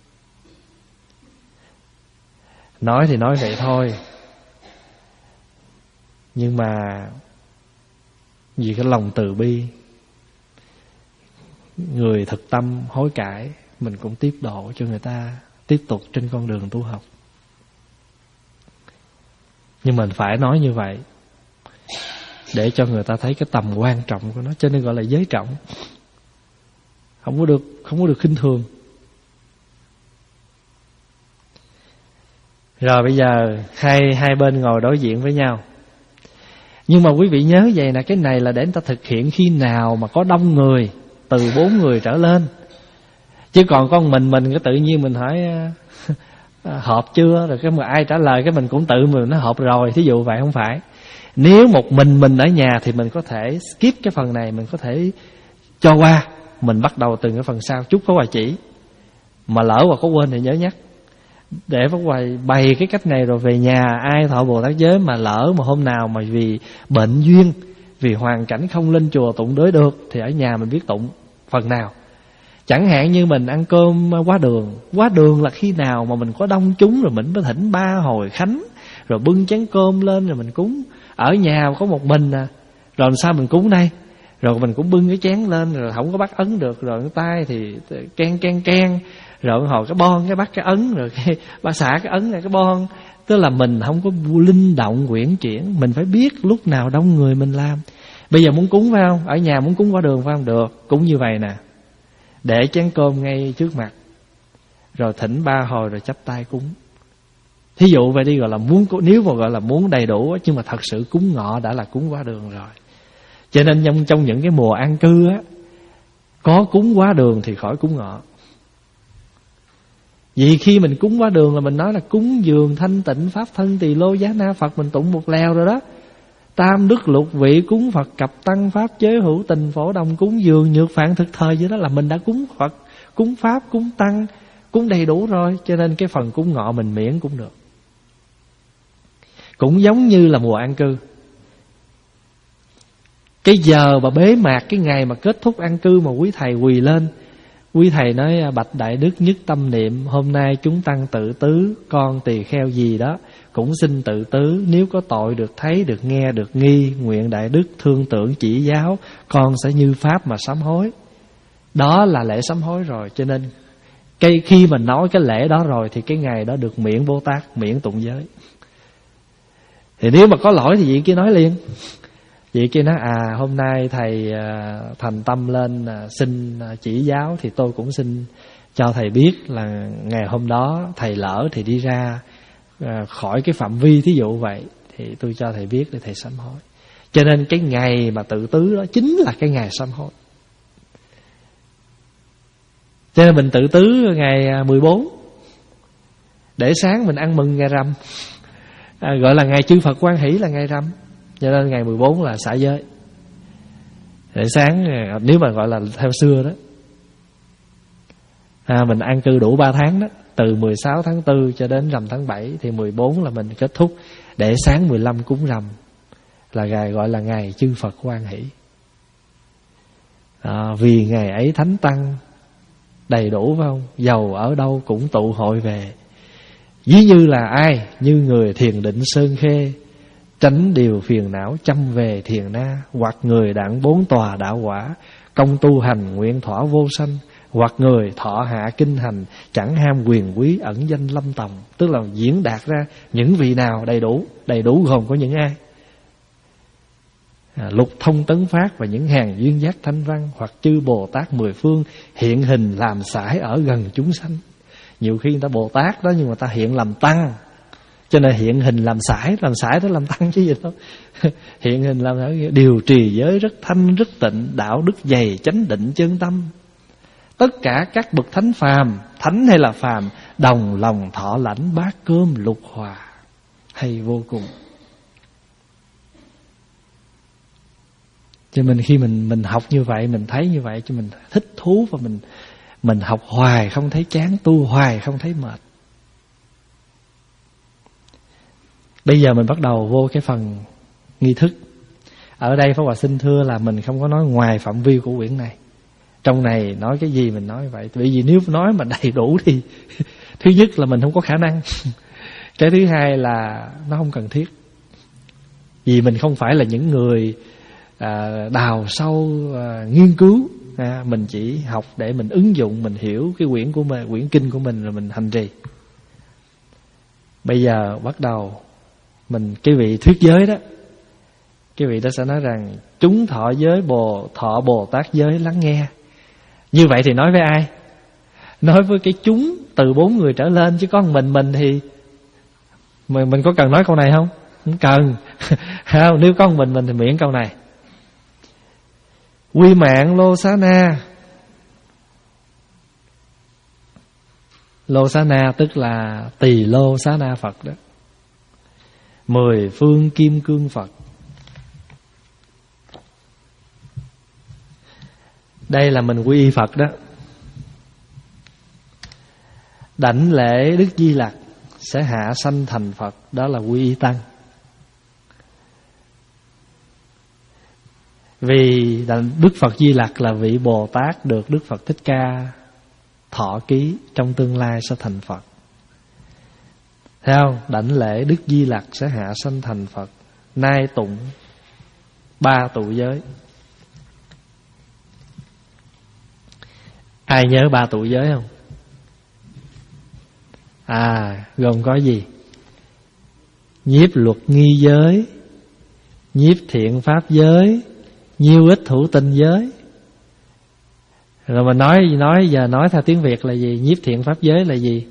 Nói thì nói vậy thôi, nhưng mà vì cái lòng từ bi, người thực tâm hối cải, mình cũng tiếp độ cho người ta tiếp tục trên con đường tu học. Nhưng mình phải nói như vậy để cho người ta thấy cái tầm quan trọng của nó, cho nên gọi là giới trọng. Không có được không có được khinh thường. Rồi bây giờ hai hai bên ngồi đối diện với nhau. Nhưng mà quý vị nhớ vậy nè, cái này là để người ta thực hiện khi nào mà có đông người, từ bốn người trở lên. Chứ còn con mình mình cái tự nhiên mình hỏi họp chưa, rồi cái mà ai trả lời cái mình cũng tự mình nó họp rồi, thí dụ vậy không phải. Nếu một mình mình ở nhà thì mình có thể skip cái phần này, mình có thể cho qua, mình bắt đầu từng cái phần sau chút Pháp Hòa chỉ. Mà lỡ mà có quên thì nhớ nhắc, để Pháp Hòa bày cái cách này rồi về nhà ai thọ Bồ Tát giới mà lỡ mà hôm nào mà vì bệnh duyên, vì hoàn cảnh không lên chùa tụng đới được, thì ở nhà mình biết tụng phần nào. Chẳng hạn như mình ăn cơm quá đường. Quá đường là khi nào mà mình có đông chúng, rồi mình mới thỉnh ba hồi khánh, rồi bưng chén cơm lên rồi mình cúng. Ở nhà có một mình à, rồi làm sao mình cúng đây? Rồi mình cũng bưng cái chén lên, rồi không có bắt ấn được, rồi cái tay thì ken ken ken, rồi hồi cái bon cái bắt cái ấn, rồi cái ba xả cái ấn này cái bon. Tức là mình không có linh động quyển chuyển. Mình phải biết lúc nào đông người mình làm. Bây giờ muốn cúng phải không? Ở nhà muốn cúng qua đường phải không? Được, cúng như vậy nè, để chén cơm ngay trước mặt, rồi thỉnh ba hồi rồi chắp tay cúng. Thí dụ vậy đi, gọi là muốn, nếu mà gọi là muốn đầy đủ, nhưng mà thật sự cúng ngọ đã là cúng qua đường rồi. Cho nên trong, trong những cái mùa an cư á, có cúng quá đường thì khỏi cúng ngọ. Vì khi mình cúng quá đường là mình nói là cúng dường thanh tịnh pháp thân tỳ lô giá na Phật, mình tụng một lèo rồi đó. Tam đức lục vị cúng Phật cập tăng pháp chế hữu tình phổ đồng cúng dường nhược phạn thực thời, vậy đó là mình đã cúng Phật, cúng pháp, cúng tăng, cúng đầy đủ rồi. Cho nên cái phần cúng ngọ mình miễn cũng được. Cũng giống như là mùa an cư, cái giờ mà bế mạc, cái ngày mà kết thúc an cư mà quý thầy quỳ lên, quý thầy nói bạch đại đức nhất tâm niệm, hôm nay chúng tăng tự tứ, con tỳ kheo gì đó cũng xin tự tứ, nếu có tội được thấy, được nghe, được nghi, nguyện đại đức thương tưởng chỉ giáo, con sẽ như pháp mà sám hối. Đó là lễ sám hối rồi. Cho nên cái khi mình nói cái lễ đó rồi thì cái ngày đó được miễn Bồ Tát, miễn tụng giới. Thì nếu mà có lỗi thì vị kia nói liền. Vị kia nói à hôm nay thầy à, thành tâm lên à, xin à, chỉ giáo, thì tôi cũng xin cho thầy biết là ngày hôm đó thầy lỡ thì đi ra à, khỏi cái phạm vi, thí dụ vậy, thì tôi cho thầy biết để thầy sám hối. Cho nên cái ngày mà tự tứ đó chính là cái ngày sám hối. Cho nên mình tự tứ ngày mười bốn, để sáng mình ăn mừng ngày rằm, à, gọi là ngày chư Phật hoan hỷ là ngày rằm. Cho nên ngày mười bốn là xả giới. Để sáng nếu mà gọi là theo xưa đó, à, mình an cư đủ ba tháng đó, từ mười sáu tháng tư cho đến rằm tháng bảy, thì mười bốn là mình kết thúc. Để sáng mười lăm cúng rằm là ngày gọi là ngày chư Phật hoan hỷ. À, vì ngày ấy thánh tăng đầy đủ phải không? Dầu ở đâu cũng tụ hội về. Ví như là ai? Như người thiền định sơn khê, tránh điều phiền não chăm về thiền na, hoặc người đặng bốn tòa đạo quả, công tu hành nguyện thỏa vô sanh, hoặc người thọ hạ kinh hành, chẳng ham quyền quý ẩn danh lâm tòng. Tức là diễn đạt ra những vị nào đầy đủ. Đầy đủ gồm có những ai? À, lục thông tấn phát và những hàng duyên giác thanh văn, hoặc chư Bồ Tát mười phương hiện hình làm sải ở gần chúng sanh. Nhiều khi người ta Bồ Tát đó nhưng mà ta hiện làm tăng, cho nên hiện hình làm sải. Làm sải đó làm tăng chứ gì đâu. Hiện hình làm sải, điều trì giới rất thanh rất tịnh, đạo đức dày chánh định chân tâm. Tất cả các bậc thánh phàm, thánh hay là phàm, đồng lòng thọ lãnh bát cơm lục hòa. Hay vô cùng. Cho mình khi mình mình học như vậy, mình thấy như vậy cho mình thích thú, và mình mình học hoài không thấy chán, tu hoài không thấy mệt. Bây giờ mình bắt đầu vô cái phần nghi thức. Ở đây Pháp Hòa xin thưa là mình không có nói ngoài phạm vi của quyển này. Trong này nói cái gì mình nói vậy. Bởi vì nếu nói mà đầy đủ thì thứ nhất là mình không có khả năng. Cái thứ hai là nó không cần thiết. Vì mình không phải là những người à, đào sâu à, nghiên cứu. à, Mình chỉ học để mình ứng dụng, mình hiểu cái quyển của mình, quyển kinh của mình, rồi mình hành trì. Bây giờ bắt đầu mình, cái vị thuyết giới đó, cái vị đó sẽ nói rằng chúng thọ giới bồ thọ Bồ Tát giới lắng nghe. Như vậy thì nói với ai? Nói với cái chúng từ bốn người trở lên, chứ con mình mình thì mình, mình có cần nói câu này không? Không cần. Không, nếu con mình mình thì miễn câu này. Quy mạng lô xá na. Lô xá na tức là tỳ lô xá na Phật đó. Mười phương kim cương Phật. Đây là mình quy y Phật đó. Đảnh lễ Đức Di Lặc sẽ hạ sanh thành Phật. Đó là quy y tăng. Vì Đức Phật Di Lặc là vị Bồ Tát được Đức Phật Thích Ca thọ ký, trong tương lai sẽ thành Phật. Thấy không? Đảnh lễ Đức Di Lặc sẽ hạ sanh thành Phật. Nay tụng ba tụ giới. Ai nhớ ba tụ giới không? À, gồm có gì? Nhiếp luật nghi giới, nhiếp thiện pháp giới, nhiêu ích thủ tinh giới. Rồi mình nói nói giờ nói theo tiếng Việt là gì? Nhiếp thiện pháp giới là gì?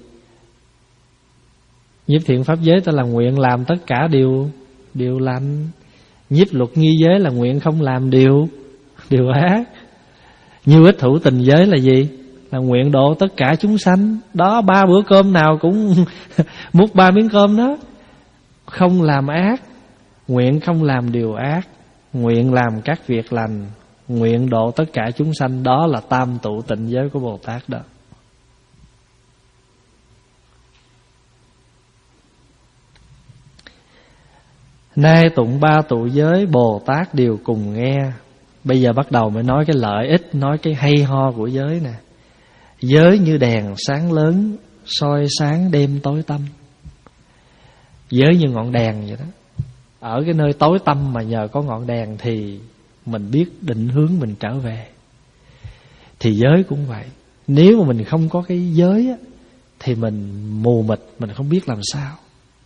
Nhiếp thiện pháp giới ta là nguyện làm tất cả điều điều lành. Nhiếp luật nghi giới là nguyện không làm điều Điều ác. Như ích hữu tình giới là gì? Là nguyện độ tất cả chúng sanh. Đó, ba bữa cơm nào cũng múc ba miếng cơm đó. Không làm ác, nguyện không làm điều ác, nguyện làm các việc lành, nguyện độ tất cả chúng sanh. Đó là tam tụ tịnh giới của Bồ Tát đó. Nay tụng ba tụ giới Bồ Tát đều cùng nghe. Bây giờ bắt đầu mới nói cái lợi ích, nói cái hay ho của giới nè. Giới như đèn sáng lớn, soi sáng đêm tối tăm. Giới như ngọn đèn vậy đó. Ở cái nơi tối tăm mà nhờ có ngọn đèn thì mình biết định hướng mình trở về. Thì giới cũng vậy. Nếu mà mình không có cái giới á, thì mình mù mịt, mình không biết làm sao.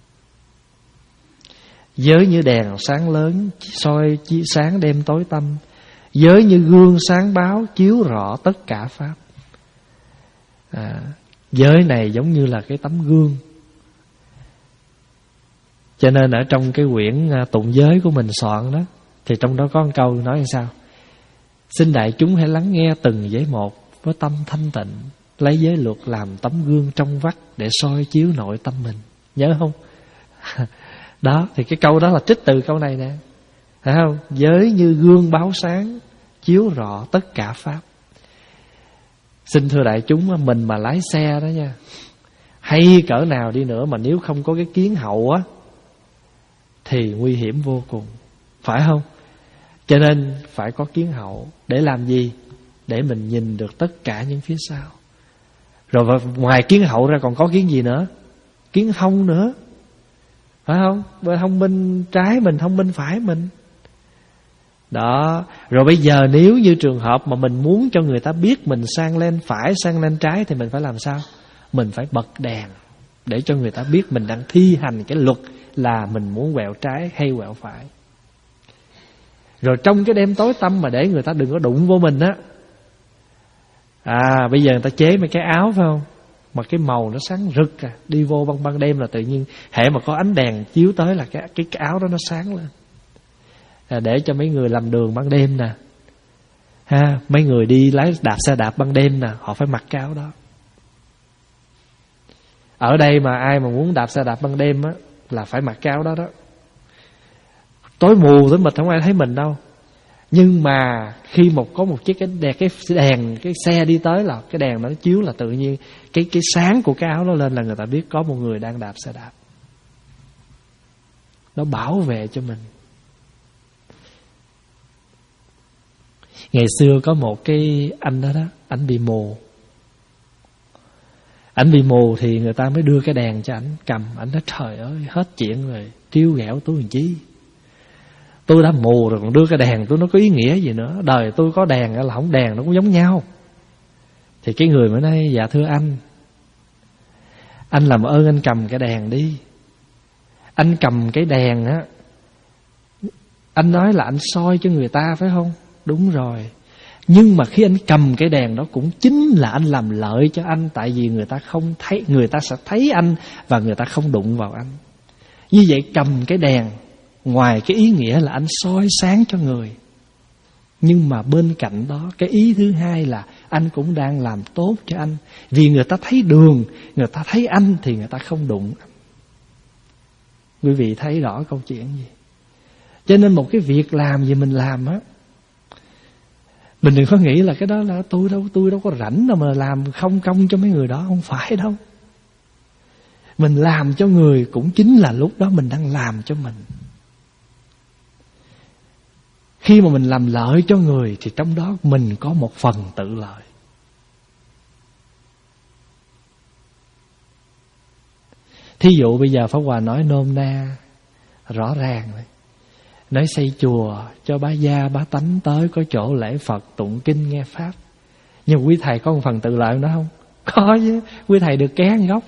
Giới như đèn sáng lớn, soi sáng đêm tối tăm. Giới như gương sáng báo, chiếu rõ tất cả pháp. à, Giới này giống như là cái tấm gương. Cho nên ở trong cái quyển tụng giới của mình soạn đó, thì trong đó có một câu nói như sao: xin đại chúng hãy lắng nghe từng giới một với tâm thanh tịnh, lấy giới luật làm tấm gương trong vắt để soi chiếu nội tâm mình. Nhớ không? Đó, thì cái câu đó là trích từ câu này nè, phải không? Giới như gương báo sáng, chiếu rõ tất cả pháp. Xin thưa đại chúng, mình mà lái xe đó nha, hay cỡ nào đi nữa mà nếu không có cái kiến hậu á thì nguy hiểm vô cùng, phải không? Cho nên phải có kiến hậu. Để làm gì? Để mình nhìn được tất cả những phía sau. Rồi ngoài kiến hậu ra còn có kiến gì nữa? Kiến thông nữa, phải không? Bên thông bên trái mình, thông bên phải mình. Đó. Rồi bây giờ nếu như trường hợp mà mình muốn cho người ta biết mình sang lên phải, sang lên trái, thì mình phải làm sao? Mình phải bật đèn để cho người ta biết mình đang thi hành cái luật là mình muốn quẹo trái hay quẹo phải. Rồi trong cái đêm tối tăm mà để người ta đừng có đụng vô mình á. À bây giờ người ta chế mấy cái áo phải không, mà cái màu nó sáng rực à, đi vô ban ban đêm là tự nhiên hễ mà có ánh đèn chiếu tới là cái cái, cái áo đó nó sáng lên. À, để cho mấy người làm đường ban đêm nè, ha, mấy người đi lái đạp xe đạp ban đêm nè, họ phải mặc cái áo đó. Ở đây mà ai mà muốn đạp xe đạp ban đêm á là phải mặc cái áo đó đó. Tối mù tới mịt không ai thấy mình đâu. Nhưng mà khi một có một chiếc cái đèn, cái đèn cái xe đi tới là cái đèn nó chiếu là tự nhiên cái cái sáng của cái áo đó lên là người ta biết có một người đang đạp xe đạp. Nó bảo vệ cho mình. Ngày xưa có một cái anh đó đó, anh bị mù. Anh bị mù thì người ta mới đưa cái đèn cho anh cầm. Anh nói trời ơi, hết chuyện rồi, trêu ghẹo tôi làm chi? Tôi đã mù rồi còn đưa cái đèn tôi, nó có ý nghĩa gì nữa? Đời tôi có đèn hay là không đèn nó cũng giống nhau. Thì cái người mới nói dạ thưa anh, anh làm ơn anh cầm cái đèn đi. Anh cầm cái đèn á, anh nói là anh soi cho người ta phải không? Đúng rồi. Nhưng mà khi anh cầm cái đèn đó cũng chính là anh làm lợi cho anh. Tại vì người ta không thấy, người ta sẽ thấy anh và người ta không đụng vào anh. Như vậy cầm cái đèn, ngoài cái ý nghĩa là anh soi sáng cho người, nhưng mà bên cạnh đó cái ý thứ hai là anh cũng đang làm tốt cho anh. Vì người ta thấy đường, người ta thấy anh thì người ta không đụng. Quý vị thấy rõ câu chuyện gì? Cho nên một cái việc làm gì mình làm á, mình đừng có nghĩ là cái đó là tôi đâu, tôi đâu có rảnh đâu mà làm không công cho mấy người đó. Không phải đâu. Mình làm cho người cũng chính là lúc đó mình đang làm cho mình. Khi mà mình làm lợi cho người thì trong đó mình có một phần tự lợi. Thí dụ bây giờ Pháp Hòa nói nôm na rõ ràng rồi. Nói xây chùa cho bá gia bá tánh tới có chỗ lễ Phật tụng kinh nghe Pháp. Nhưng quý thầy có một phần tự lợi đó không? Có chứ. Quý thầy được ké ăn gốc.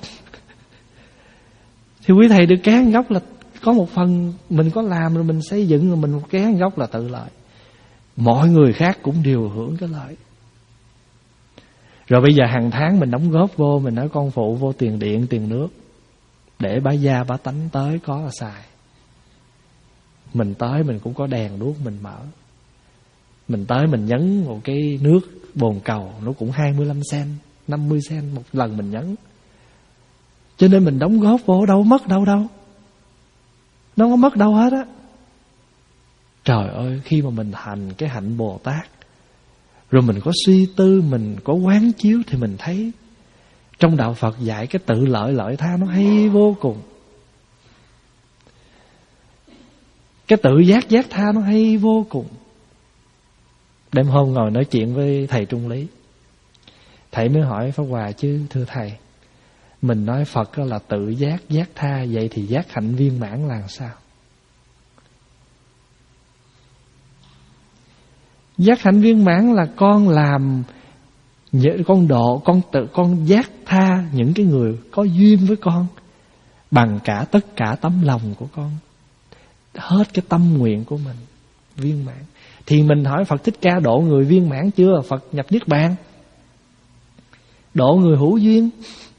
Thì quý thầy được ké ăn gốc là có một phần mình có làm rồi mình xây dựng rồi mình một ké ăn gốc là tự lợi. Mọi người khác cũng đều hưởng cái lợi. Rồi bây giờ hàng tháng mình đóng góp vô, mình nói con phụ vô tiền điện, tiền nước, để bá gia bá tánh tới có là xài. Mình tới mình cũng có đèn đuốc mình mở. Mình tới mình nhấn một cái nước bồn cầu, nó cũng hai mươi lăm sen, năm mươi sen một lần mình nhấn. Cho nên mình đóng góp vô đâu mất đâu đâu. Nó không có mất đâu hết á. Trời ơi, khi mà mình hành cái hạnh Bồ Tát, rồi mình có suy tư, mình có quán chiếu, thì mình thấy trong đạo Phật dạy cái tự lợi lợi tha nó hay vô cùng. Cái tự giác giác tha nó hay vô cùng. Đêm hôm ngồi nói chuyện với thầy Trung Lý, thầy mới hỏi Pháp Hòa chứ thưa thầy, mình nói Phật là tự giác giác tha, vậy thì giác hạnh viên mãn là sao? Giác hạnh viên mãn là con làm, con độ, con tự con giác tha những cái người có duyên với con bằng cả tất cả tấm lòng của con, hết cái tâm nguyện của mình, viên mãn. Thì mình hỏi Phật Thích Ca độ người viên mãn chưa? Phật nhập Niết Bàn. Độ người hữu duyên.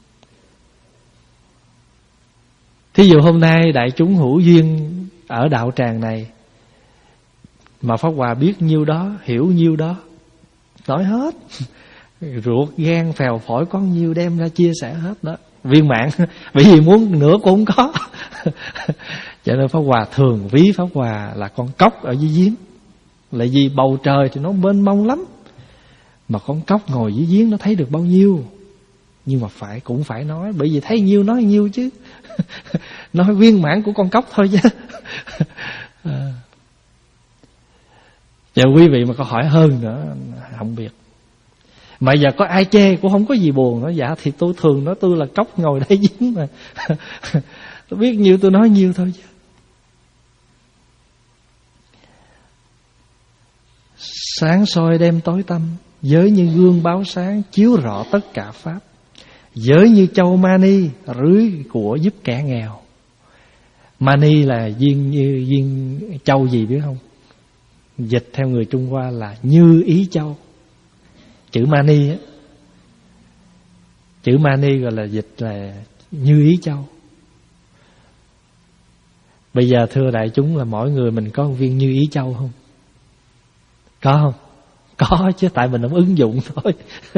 Thí dụ hôm nay đại chúng hữu duyên ở đạo tràng này, mà Pháp Hòa biết nhiêu đó, hiểu nhiêu đó, nói hết. Ruột gan phèo phổi có nhiêu đem ra chia sẻ hết đó, viên mãn. Bởi vì muốn nữa cũng không có. Cho nên Pháp Hòa thường ví Pháp Hòa là con cóc ở dưới giếng. Là vì bầu trời thì nó mênh mông lắm, mà con cóc ngồi dưới giếng nó thấy được bao nhiêu. Nhưng mà phải cũng phải nói, bởi vì thấy nhiêu nói nhiêu chứ. Nói viên mãn của con cóc thôi chứ. À. Giờ quý vị mà có hỏi hơn nữa không biết. Mà giờ có ai chê cũng không có gì buồn. Nói dạ thì tôi thường nói tôi là cóc ngồi đáy giếng mà. Tôi biết nhiêu tôi nói nhiêu thôi chứ. Sáng soi đêm tối tăm, giới như gương báo sáng chiếu rõ tất cả pháp. Giới như châu mani rưới của giúp kẻ nghèo. Mani là viên như viên châu gì biết không? Dịch theo người Trung Hoa là như ý châu. Chữ mani á, chữ mani gọi là dịch là như ý châu. Bây giờ thưa đại chúng là mỗi người mình có một viên như ý châu không? Có không? Có chứ, tại mình không ứng dụng thôi.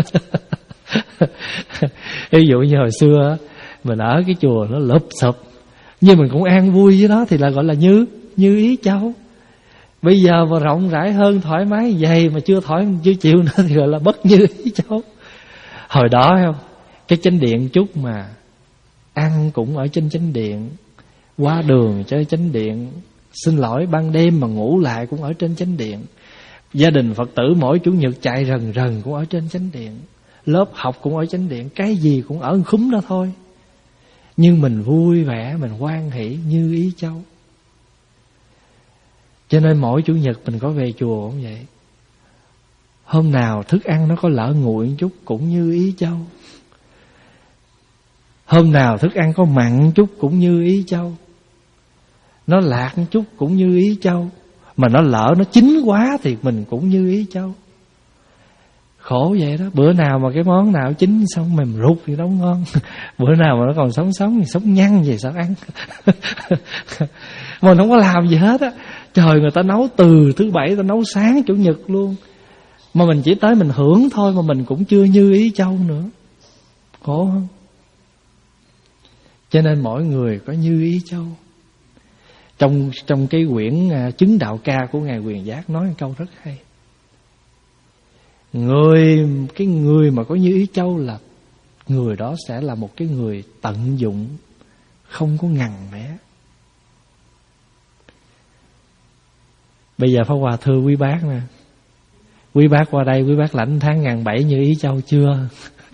Ví dụ như hồi xưa mình ở cái chùa nó lụp xụp, nhưng mình cũng an vui với nó thì là gọi là như như ý châu. Bây giờ mà rộng rãi hơn, thoải mái vậy mà chưa thoải chưa chịu nữa thì gọi là bất như ý châu. Hồi đó không, cái chánh điện chút mà ăn cũng ở trên chánh điện, qua đường chơi chánh điện, xin lỗi ban đêm mà ngủ lại cũng ở trên chánh điện. Gia đình Phật tử mỗi chủ nhật chạy rần rần cũng ở trên chánh điện, lớp học cũng ở chánh điện, cái gì cũng ở khúm đó thôi. Nhưng mình vui vẻ, mình hoan hỷ như ý châu. Cho nên mỗi chủ nhật mình có về chùa cũng vậy. Hôm nào thức ăn nó có lỡ nguội một chút cũng như ý châu. Hôm nào thức ăn có mặn chút cũng như ý châu. Nó lạc một chút cũng như ý châu. Mà nó lỡ nó chín quá thì mình cũng như ý châu. Khổ vậy đó. Bữa nào mà cái món nào chín xong mềm rụt thì đâu ngon. Bữa nào mà nó còn sống sống thì sống nhăn vậy sao ăn. Mình không có làm gì hết á. Trời, người ta nấu từ thứ bảy, ta nấu sáng chủ nhật luôn, mà mình chỉ tới mình hưởng thôi, mà mình cũng chưa như ý châu nữa. Khổ không? Cho nên mỗi người có như ý châu. Trong trong cái quyển uh, Chứng Đạo Ca của Ngài Quyền Giác nói một câu rất hay. Người cái người mà có như ý châu là người đó sẽ là một cái người tận dụng, không có ngằn nghẽ. Bây giờ Pháp Hòa thưa quý bác nè, quý bác qua đây quý bác lãnh tháng ngàn bảy như ý châu chưa?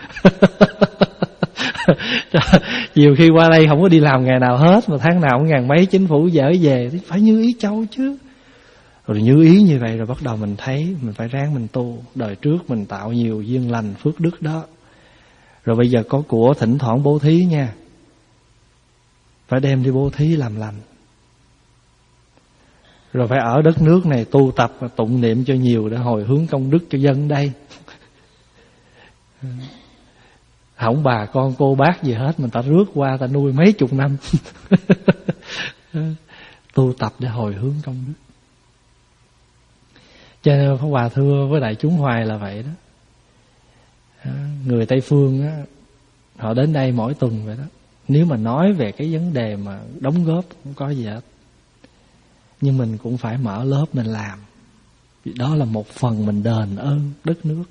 Nhiều khi qua đây không có đi làm ngày nào hết, mà tháng nào cũng ngàn mấy chính phủ dở về, thì phải như ý châu chứ. Rồi như ý như vậy rồi bắt đầu mình thấy mình phải ráng mình tu. Đời trước mình tạo nhiều duyên lành phước đức đó. Rồi bây giờ có của thỉnh thoảng bố thí nha, phải đem đi bố thí làm lành. Rồi phải ở đất nước này tu tập và tụng niệm cho nhiều để hồi hướng công đức cho dân đây. Không bà con cô bác gì hết, mình ta rước qua ta nuôi mấy chục năm. tu tập để hồi hướng công đức. Cho nên Pháp Hòa thưa với đại chúng hoài là vậy đó. Người Tây Phương á, họ đến đây mỗi tuần vậy đó. Nếu mà nói về cái vấn đề mà đóng góp không có gì hết, nhưng mình cũng phải mở lớp mình làm. Vì đó là một phần mình đền ơn đất nước.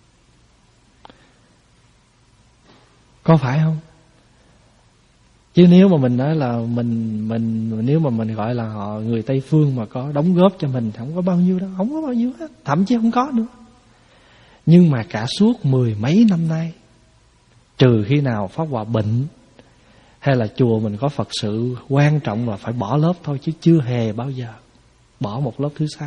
Có phải không? Chứ nếu mà mình nói là mình mình nếu mà mình gọi là họ người Tây Phương mà có đóng góp cho mình, không có bao nhiêu đâu, không có bao nhiêu hết, thậm chí không có nữa. Nhưng mà cả suốt mười mấy năm nay, trừ khi nào Pháp Hòa bệnh hay là chùa mình có Phật sự quan trọng là phải bỏ lớp thôi, chứ chưa hề bao giờ bỏ một lớp thứ sáu.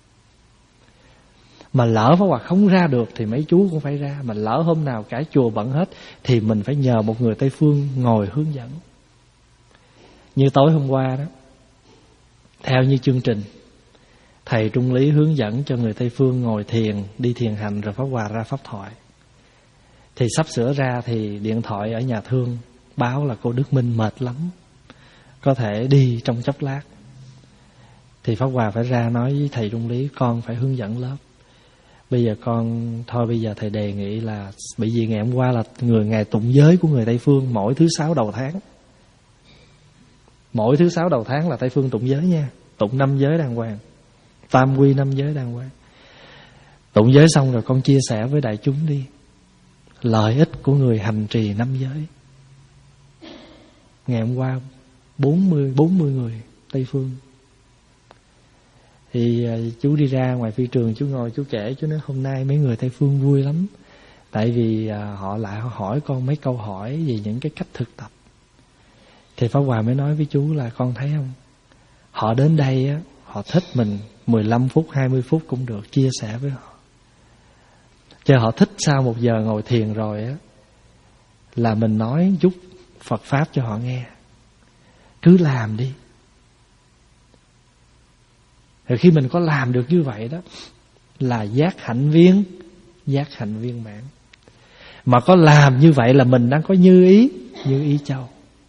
Mà lỡ Pháp Hòa không ra được thì mấy chú cũng phải ra. Mà lỡ hôm nào cả chùa bận hết thì mình phải nhờ một người Tây Phương ngồi hướng dẫn. Như tối hôm qua đó, theo như chương trình, thầy Trung Lý hướng dẫn cho người Tây Phương ngồi thiền, đi thiền hành, rồi Pháp Hòa ra pháp thoại. Thì sắp sửa ra thì điện thoại ở nhà thương báo là cô Đức Minh mệt lắm, có thể đi trong chốc lát. Thì Pháp Hòa phải ra nói với thầy Trung Lý, con phải hướng dẫn lớp. Bây giờ con, thôi bây giờ thầy đề nghị là, bởi vì ngày hôm qua là người ngày tụng giới của người Tây Phương, mỗi thứ sáu đầu tháng. Mỗi thứ sáu đầu tháng là Tây Phương tụng giới nha. Tụng năm giới đàng hoàng, tam quy năm giới đàng hoàng. Tụng giới xong rồi con chia sẻ với đại chúng đi lợi ích của người hành trì năm giới. Ngày hôm qua bốn mươi, bốn mươi người Tây Phương. Thì chú đi ra ngoài phi trường, chú ngồi chú kể, chú nói hôm nay mấy người Tây Phương vui lắm. Tại vì họ lại hỏi con mấy câu hỏi về những cái cách thực tập. Thì Pháp Hòa mới nói với chú là con thấy không, họ đến đây á, họ thích mình mười lăm phút, hai mươi phút cũng được, chia sẻ với họ. Chứ họ thích sau một giờ ngồi thiền rồi á, là mình nói chút Phật Pháp cho họ nghe. Cứ làm đi. Rồi khi mình có làm được như vậy đó, là giác hạnh viên, giác hạnh viên mãn. Mà có làm như vậy là mình đang có như ý, như ý châu.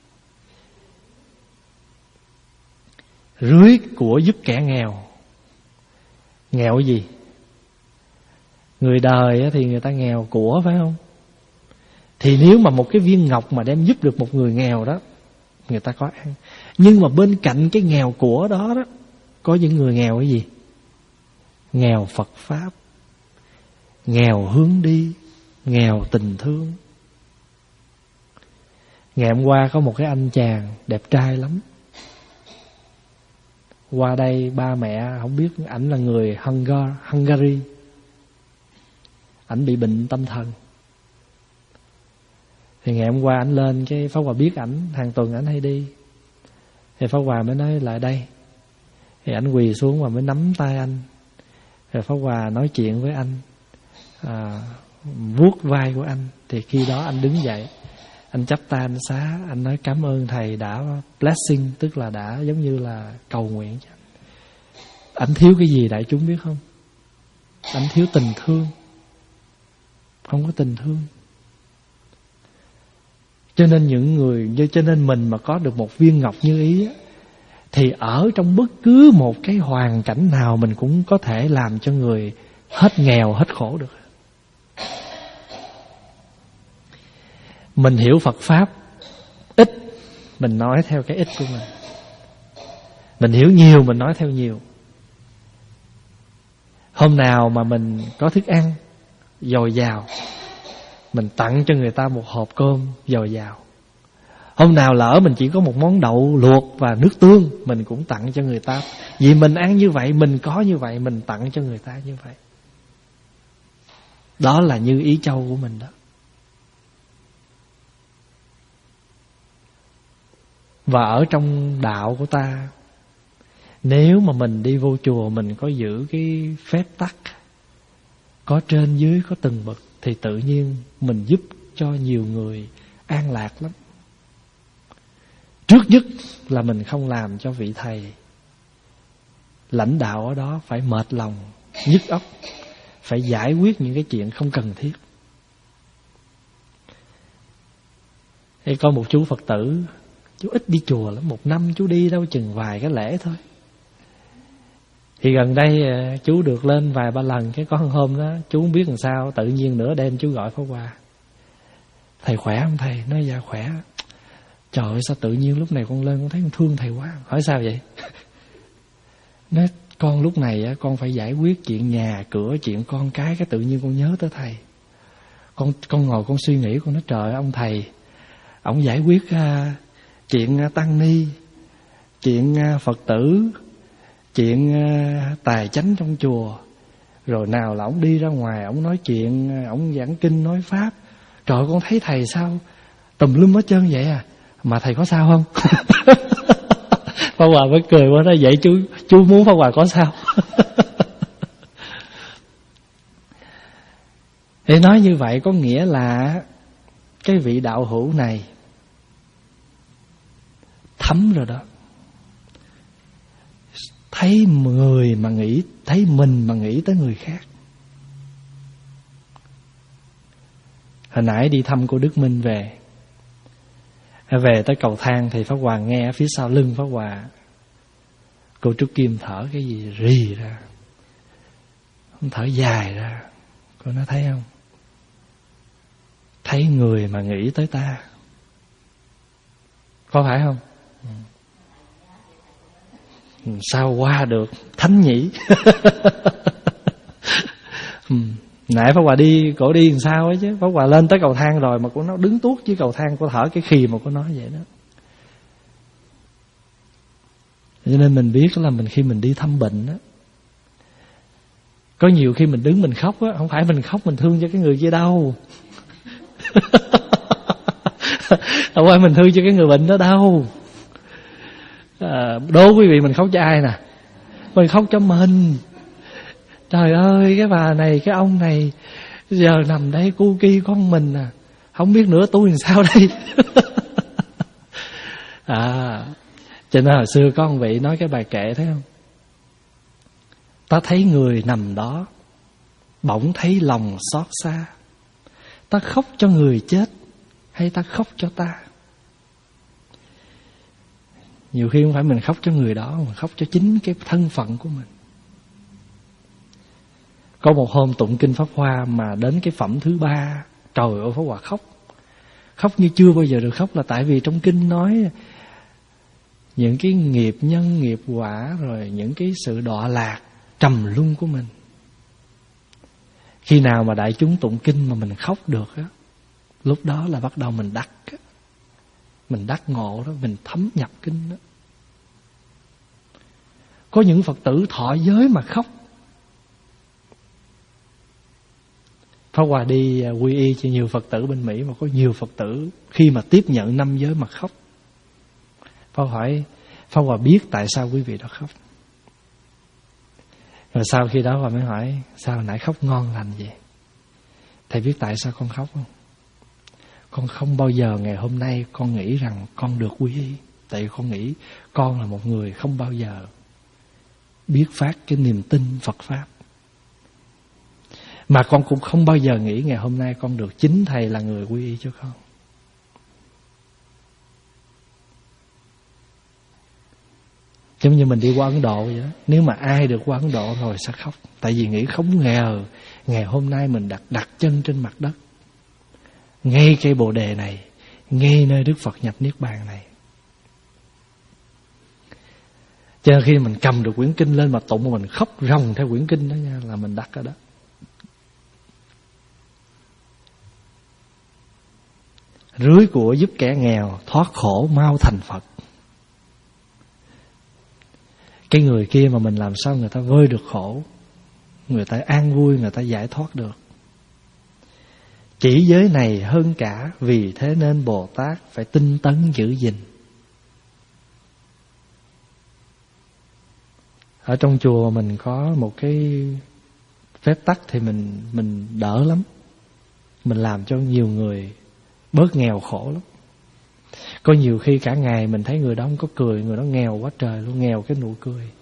Rưới của giúp kẻ nghèo. Nghèo cái gì? Người đời thì người ta nghèo của, phải không? Thì nếu mà một cái viên ngọc mà đem giúp được một người nghèo đó, người ta có ăn. Nhưng mà bên cạnh cái nghèo của đó đó, có những người nghèo cái gì? Nghèo Phật Pháp, nghèo hướng đi, nghèo tình thương. Ngày hôm qua có một cái anh chàng đẹp trai lắm, qua đây ba mẹ không biết, ảnh là người Hungary, Hungary. Ảnh bị bệnh tâm thần. Thì ngày hôm qua ảnh lên, cái Pháp Hòa biết ảnh, hàng tuần ảnh hay đi. Thì Pháp Hòa mới nói lại đây. Thì ảnh quỳ xuống và mới nắm tay anh. Rồi Pháp Hòa nói chuyện với anh, à, vuốt vai của anh. Thì khi đó anh đứng dậy, anh chắp tay anh xá, anh nói cảm ơn thầy đã blessing, tức là đã giống như là cầu nguyện cho anh. Anh thiếu cái gì đại chúng biết không? Anh thiếu tình thương. Không có tình thương. Cho nên những người, cho nên mình mà có được một viên ngọc như ý á, thì ở trong bất cứ một cái hoàn cảnh nào mình cũng có thể làm cho người hết nghèo, hết khổ được. Mình hiểu Phật Pháp ít, mình nói theo cái ít của mình. Mình hiểu nhiều, mình nói theo nhiều. Hôm nào mà mình có thức ăn dồi dào, mình tặng cho người ta một hộp cơm dồi dào. Hôm nào lỡ mình chỉ có một món đậu luộc và nước tương, mình cũng tặng cho người ta. Vì mình ăn như vậy, mình có như vậy, mình tặng cho người ta như vậy. Đó là như ý châu của mình đó. Và ở trong đạo của ta, nếu mà mình đi vô chùa, mình có giữ cái phép tắc, có trên dưới, có từng bậc, thì tự nhiên mình giúp cho nhiều người an lạc lắm. Trước nhất là mình không làm cho vị thầy lãnh đạo ở đó phải mệt lòng, nhức óc, phải giải quyết những cái chuyện không cần thiết. Hay có một chú Phật tử Chú ít đi chùa lắm, một năm chú đi đâu chừng vài cái lễ thôi. Thì gần đây chú được lên vài ba lần, cái có một hôm đó chú không biết làm sao, tự nhiên nửa đêm chú gọi Pháp Hòa: thầy khỏe không thầy? Nói dạ khỏe. Trời ơi, sao tự nhiên lúc này con lên con thấy con thương thầy quá. Hỏi sao vậy? Nói con lúc này con phải giải quyết chuyện nhà cửa, chuyện con cái, cái tự nhiên con nhớ tới thầy. Con con ngồi con suy nghĩ, con nói trời, ông thầy ông giải quyết uh, chuyện uh, tăng ni, chuyện uh, Phật tử, chuyện uh, tài chánh trong chùa, rồi nào là ông đi ra ngoài ông nói chuyện, ông giảng kinh nói pháp. Trời, con thấy thầy sao tùm lum hết trơn vậy à, mà thầy có sao không? Pháp Hòa mới cười quá nói vậy chú chú muốn Pháp Hòa có sao? Để nói như vậy có nghĩa là cái vị đạo hữu này thấm rồi đó. Thấy người mà nghĩ, thấy mình mà nghĩ tới người khác. Hồi nãy đi thăm cô Đức Minh về, về tới cầu thang thì Pháp Hòa nghe ở phía sau lưng Pháp Hòa cô Trúc Kim thở cái gì rì ra, thở dài ra. Cô nói thấy không, thấy người mà nghĩ tới ta, có phải không? Sao qua được thánh nhỉ? Nãy Pháp Hòa đi, cổ đi làm sao ấy chứ. Pháp Hòa lên tới cầu thang rồi mà cô nó đứng tuốt dưới cầu thang, cô thở cái khì mà cô nói vậy đó. Cho nên mình biết là mình khi mình đi thăm bệnh á, có nhiều khi mình đứng mình khóc á, không phải mình khóc mình thương cho cái người kia đâu. Không phải mình thương cho cái người bệnh đó đâu. À, đố quý vị mình khóc cho ai nè? Mình khóc cho mình. Trời ơi, cái bà này, cái ông này giờ nằm đây cu ki con mình à, không biết nữa tôi làm sao đây. À, cho nên hồi xưa có một vị nói cái bài kệ thấy không? Ta thấy người nằm đó, bỗng thấy lòng xót xa. Ta khóc cho người chết hay ta khóc cho ta? Nhiều khi không phải mình khóc cho người đó, mà khóc cho chính cái thân phận của mình. Có một hôm tụng kinh Pháp Hoa mà đến cái phẩm thứ ba, trời ơi Pháp Hòa khóc. Khóc như chưa bao giờ được khóc, là tại vì trong kinh nói những cái nghiệp nhân, nghiệp quả, rồi những cái sự đọa lạc, trầm luân của mình. Khi nào mà đại chúng tụng kinh mà mình khóc được á, lúc đó là bắt đầu mình đắc á. Mình đắc ngộ đó, mình thấm nhập kinh đó. Có những Phật tử thọ giới mà khóc. Pháp Hòa đi quy y cho nhiều Phật tử bên Mỹ, mà có nhiều Phật tử khi mà tiếp nhận năm giới mà khóc. Pháp hỏi, Pháp Hòa biết tại sao quý vị đó khóc. Rồi sau khi đó Hòa mới hỏi, sao hồi nãy khóc ngon lành vậy? Thầy biết tại sao con khóc không? Con không bao giờ ngày hôm nay con nghĩ rằng con được quy y. Tại vì con nghĩ con là một người không bao giờ biết phát cái niềm tin Phật Pháp. Mà con cũng không bao giờ nghĩ ngày hôm nay con được chính thầy là người quy y cho con. Giống như mình đi qua Ấn Độ vậy đó. Nếu mà ai được qua Ấn Độ rồi sẽ khóc. Tại vì nghĩ không ngờ ngày hôm nay mình đặt đặt chân trên mặt đất, ngay cây Bồ Đề này, ngay nơi Đức Phật nhập Niết Bàn này. Cho nên khi mình cầm được quyển kinh lên mà tụng mà mình khóc ròng theo quyển kinh đó nha, là mình đắc ở đó. Rưới của giúp kẻ nghèo thoát khổ mau thành Phật. Cái người kia mà mình làm sao người ta vơi được khổ, người ta an vui, người ta giải thoát được. Chỉ giới này hơn cả, vì thế nên Bồ Tát phải tinh tấn giữ gìn. Ở trong chùa mình có một cái phép tắc thì mình mình đỡ lắm. Mình làm cho nhiều người bớt nghèo khổ lắm. Có nhiều khi cả ngày mình thấy người đó không có cười, người đó nghèo quá trời luôn, nghèo cái nụ cười.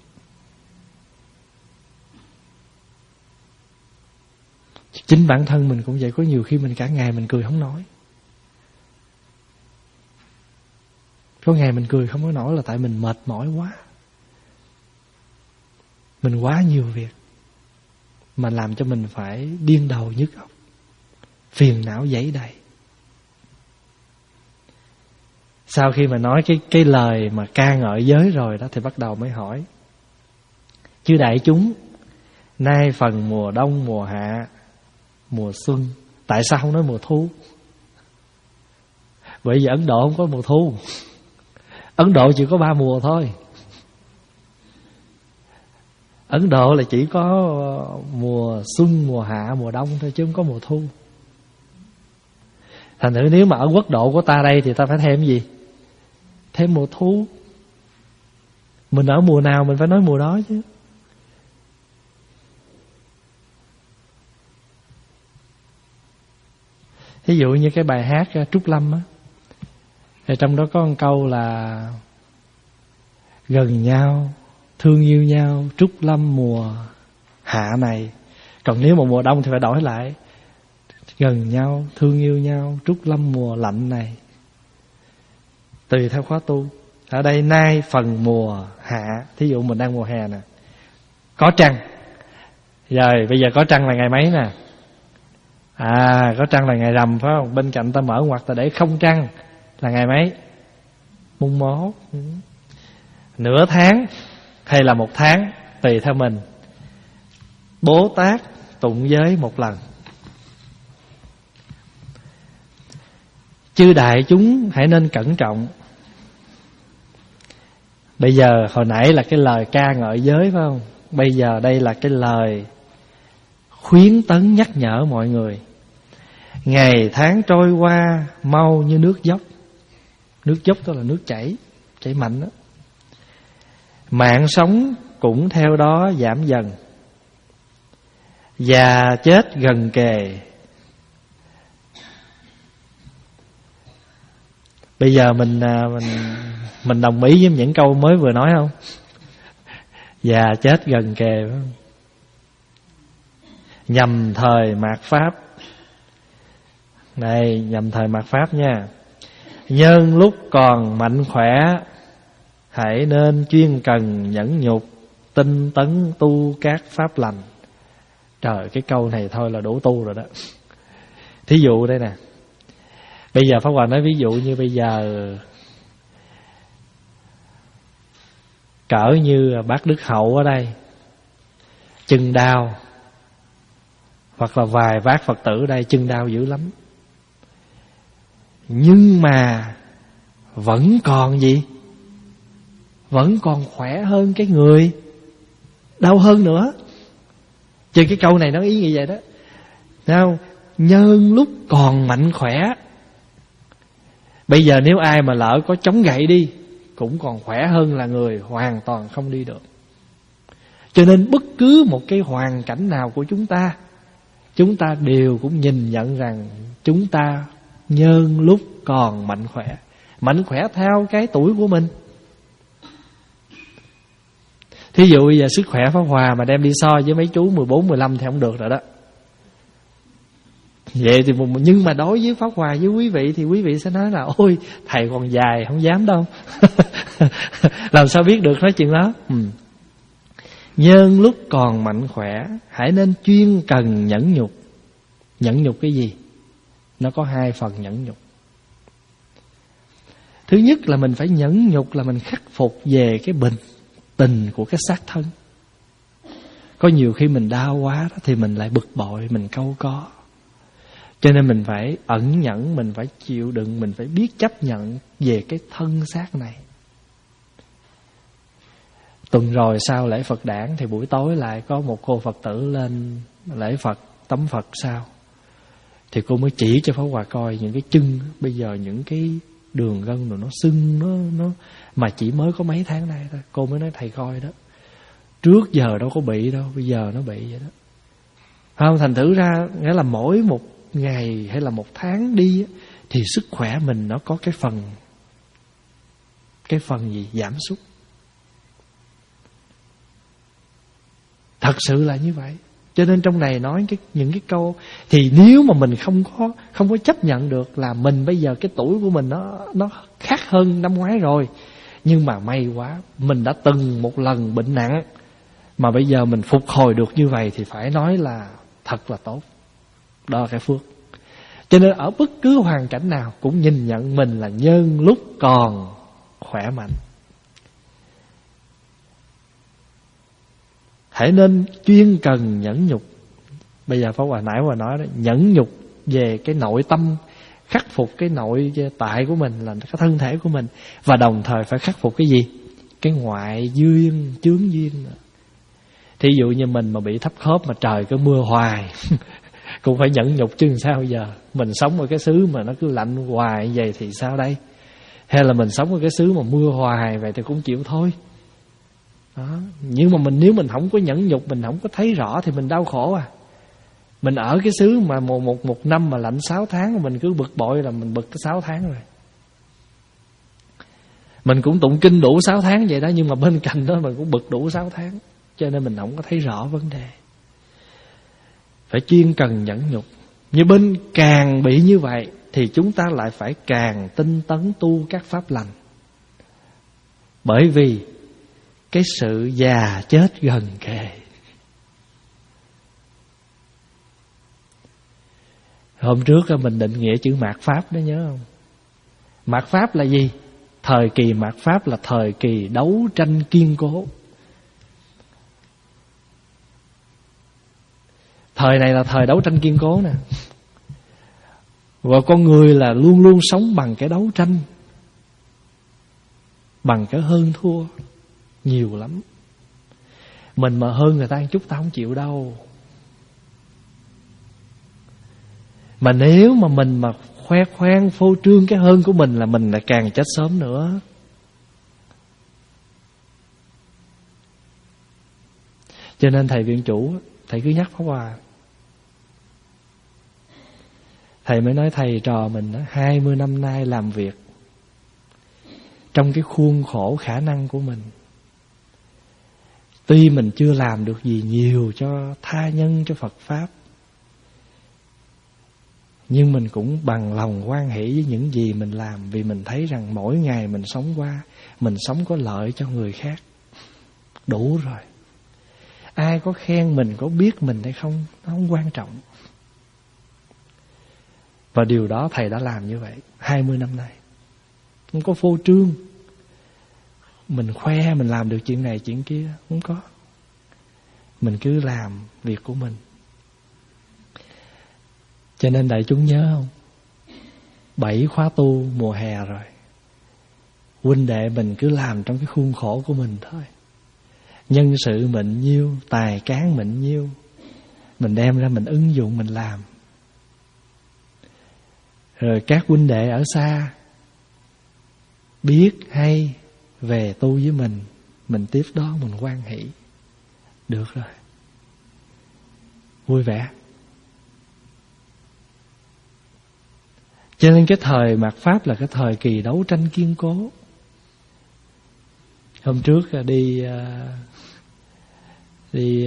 Chính bản thân mình cũng vậy, có nhiều khi mình cả ngày mình cười không nói. Có ngày mình cười không có nổi là tại mình mệt mỏi quá. Mình quá nhiều việc mà làm cho mình phải điên đầu nhức óc, phiền não dẫy đầy. Sau khi mà nói cái cái lời mà ca ngợi giới rồi đó thì bắt đầu mới hỏi: chư đại chúng, nay phần mùa đông, mùa hạ, mùa xuân, tại sao không nói mùa thu? Bởi vì Ấn Độ không có mùa thu. Ấn Độ chỉ có ba mùa thôi. Ấn Độ là chỉ có mùa xuân, mùa hạ, mùa đông thôi, chứ không có mùa thu. Thành thử nếu mà ở quốc độ của ta đây thì ta phải thêm gì? Thêm mùa thu. Mình ở mùa nào mình phải nói mùa đó chứ. Ví dụ như cái bài hát Trúc Lâm á, thì trong đó có một câu là gần nhau, thương yêu nhau, Trúc Lâm mùa hạ này. Còn nếu mà mùa đông thì phải đổi lại gần nhau, thương yêu nhau, Trúc Lâm mùa lạnh này. Tùy theo khóa tu. Ở đây nay phần mùa hạ, thí dụ mình đang mùa hè nè, có trăng. Rồi bây giờ có trăng là ngày mấy nè? À, có trăng là ngày rằm phải không? Bên cạnh ta mở ngoặc ta để không trăng là ngày mấy? Mùng một. Nửa tháng hay là một tháng, tùy theo mình. Bố Tát tụng giới một lần. Chư đại chúng hãy nên cẩn trọng. Bây giờ hồi nãy là cái lời ca ngợi giới phải không? Bây giờ đây là cái lời khuyến tấn nhắc nhở mọi người. Ngày tháng trôi qua mau như nước dốc. Nước dốc đó là nước chảy, chảy mạnh đó. Mạng sống cũng theo đó giảm dần. Già chết gần kề. Bây giờ mình mình mình đồng ý với những câu mới vừa nói không? Già chết gần kề phải không? Nhằm thời mạt pháp. Đây, nhằm thời mạt pháp nha. Nhân lúc còn mạnh khỏe, hãy nên chuyên cần nhẫn nhục, tinh tấn tu các pháp lành. Trời, cái câu này thôi là đủ tu rồi đó. Thí dụ đây nè, bây giờ Pháp Hòa nói ví dụ như bây giờ cỡ như bác Đức Hậu ở đây chân đau, hoặc là vài bác Phật tử ở đây chân đau dữ lắm, nhưng mà vẫn còn gì? Vẫn còn khỏe hơn cái người đau hơn nữa. Chứ cái câu này nó ý như vậy đó. Nào, nhân lúc còn mạnh khỏe. Bây giờ nếu ai mà lỡ có chống gậy đi cũng còn khỏe hơn là người hoàn toàn không đi được. Cho nên bất cứ một cái hoàn cảnh nào của chúng ta, chúng ta đều cũng nhìn nhận rằng chúng ta nhân lúc còn mạnh khỏe. Mạnh khỏe theo cái tuổi của mình. Thí dụ bây giờ sức khỏe Pháp Hòa mà đem đi so với mấy chú mười bốn, mười lăm thì không được rồi đó. Vậy thì nhưng mà đối với Pháp Hòa với quý vị thì quý vị sẽ nói là ôi thầy còn dài không dám đâu. Làm sao biết được nói chuyện đó. ừ. Nhân lúc còn mạnh khỏe, hãy nên chuyên cần nhẫn nhục. Nhẫn nhục cái gì? Nó có hai phần nhẫn nhục. Thứ nhất là mình phải nhẫn nhục là mình khắc phục về cái bình tình của cái xác thân. Có nhiều khi mình đau quá đó, thì mình lại bực bội, mình cau có. Cho nên mình phải ẩn nhẫn, mình phải chịu đựng, mình phải biết chấp nhận về cái thân xác này. Tuần rồi sau lễ Phật đản thì buổi tối lại có một cô Phật tử lên lễ Phật, tấm Phật sao. Thì cô mới chỉ cho Pháp Hòa coi những cái chân, bây giờ những cái đường gân rồi nó sưng, nó nó mà chỉ mới có mấy tháng nay thôi. Cô mới nói thầy coi đó, trước giờ đâu có bị đâu, bây giờ nó bị vậy đó. Không, thành thử ra nghĩa là mỗi một ngày hay là một tháng đi thì sức khỏe mình nó có cái phần cái phần gì giảm sút. Thật sự là như vậy. Cho nên trong này nói cái, những cái câu thì nếu mà mình không có không có chấp nhận được là mình bây giờ cái tuổi của mình nó nó khác hơn năm ngoái rồi. Nhưng mà may quá, mình đã từng một lần bệnh nặng, mà bây giờ mình phục hồi được như vậy thì phải nói là thật là tốt. Đó là cái phước. Cho nên ở bất cứ hoàn cảnh nào cũng nhìn nhận mình là nhân lúc còn khỏe mạnh. Hãy nên chuyên cần nhẫn nhục. Bây giờ Pháp Hòa nãy Hòa nói đó, nhẫn nhục về cái nội tâm, khắc phục cái nội tại của mình là cái thân thể của mình, và đồng thời phải khắc phục cái gì? Cái ngoại duyên, chướng duyên. Thí dụ như mình mà bị thấp khớp mà trời cứ mưa hoài cũng phải nhẫn nhục chứ sao giờ. Mình sống ở cái xứ mà nó cứ lạnh hoài vậy thì sao đây? Hay là mình sống ở cái xứ mà mưa hoài vậy thì cũng chịu thôi. Đó. Nhưng mà mình nếu mình không có nhẫn nhục, mình không có thấy rõ thì mình đau khổ à. Mình ở cái xứ mà một, một, một năm mà lạnh sáu tháng, mình cứ bực bội là mình bực cái sáu tháng rồi. Mình cũng tụng kinh đủ sáu tháng vậy đó, nhưng mà bên cạnh đó mình cũng bực đủ sáu tháng. Cho nên mình không có thấy rõ vấn đề. Phải chuyên cần nhẫn nhục. Nhưng bên càng bị như vậy thì chúng ta lại phải càng tinh tấn tu các pháp lành. Bởi vì cái sự già chết gần kề. Hôm trước mình định nghĩa chữ mạt pháp đó, nhớ không? Mạt pháp là gì? Thời kỳ mạt pháp là thời kỳ đấu tranh kiên cố. Thời này là thời đấu tranh kiên cố nè. Và con người là luôn luôn sống bằng cái đấu tranh, bằng cái hơn thua nhiều lắm. Mình mà hơn người ta một chút ta không chịu đâu. Mà nếu mà mình mà khoe khoang phô trương cái hơn của mình là mình lại càng chết sớm nữa. Cho nên thầy viện chủ, thầy cứ nhắc Pháp Hòa. Thầy mới nói thầy trò mình hai mươi năm nay làm việc trong cái khuôn khổ khả năng của mình. Tuy mình chưa làm được gì nhiều cho tha nhân, cho Phật Pháp, nhưng mình cũng bằng lòng hoan hỷ với những gì mình làm. Vì mình thấy rằng mỗi ngày mình sống qua, mình sống có lợi cho người khác, đủ rồi. Ai có khen mình, có biết mình hay không, nó không quan trọng. Và điều đó thầy đã làm như vậy hai mươi năm nay. Không có phô trương, mình khoe mình làm được chuyện này chuyện kia, không có. Mình cứ làm việc của mình. Cho nên đại chúng nhớ không? Bảy khóa tu mùa hè rồi, huynh đệ mình cứ làm trong cái khuôn khổ của mình thôi. Nhân sự mình nhiêu, tài cán mình nhiêu, mình đem ra mình ứng dụng mình làm. Rồi các huynh đệ ở xa biết hay về tu với mình, mình tiếp đón, mình hoan hỷ. Được rồi, vui vẻ. Cho nên cái thời mạt Pháp là cái thời kỳ đấu tranh kiên cố. Hôm trước đi Đi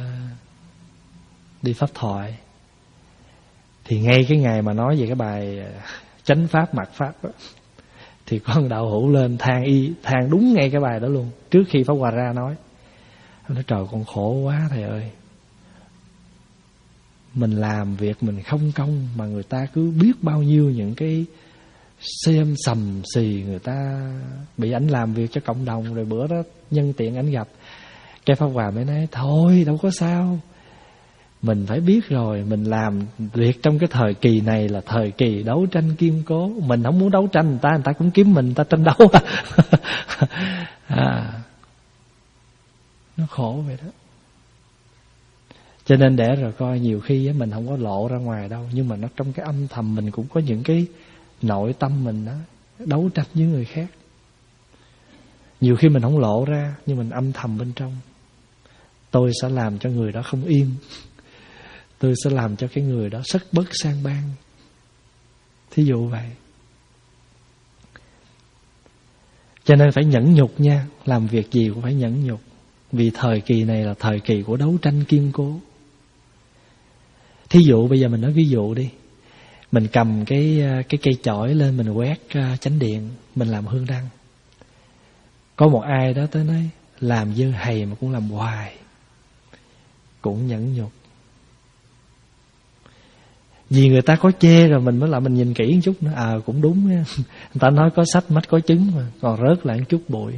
Đi pháp thoại, thì ngay cái ngày mà nói về cái bài chánh pháp mạt Pháp đó, thì con đạo hữu lên than y than đúng ngay cái bài đó luôn. Trước khi Pháp Hòa ra nói, nó nói trời con khổ quá thầy ơi. Mình làm việc mình không công, mà người ta cứ biết bao nhiêu những cái xem sầm xì, người ta bị ảnh làm việc cho cộng đồng. Rồi bữa đó nhân tiện ảnh gặp, cái Pháp Hòa mới nói thôi đâu có sao, mình phải biết rồi, mình làm việc trong cái thời kỳ này là thời kỳ đấu tranh kiên cố. Mình không muốn đấu tranh người ta, người ta cũng kiếm mình, người ta tranh đấu. À, nó khổ vậy đó. Cho nên để rồi coi, nhiều khi mình không có lộ ra ngoài đâu, nhưng mà nó trong cái âm thầm mình cũng có những cái nội tâm mình đó, đấu tranh với người khác. Nhiều khi mình không lộ ra, nhưng mình âm thầm bên trong. Tôi sẽ làm cho người đó không yên, tôi sẽ làm cho cái người đó sất bất sang ban, thí dụ vậy. Cho nên phải nhẫn nhục nha, làm việc gì cũng phải nhẫn nhục. Vì thời kỳ này là thời kỳ của đấu tranh kiên cố. Thí dụ bây giờ mình nói ví dụ đi, mình cầm cái cái cây chổi lên mình quét chánh điện, mình làm hương đăng. Có một ai đó tới nói làm dơ hầy mà cũng làm hoài, cũng nhẫn nhục. Vì người ta có chê rồi mình mới lại mình nhìn kỹ một chút nữa. À cũng đúng nha. Người ta nói có sách mách có chứng mà, còn rớt lại một chút bụi.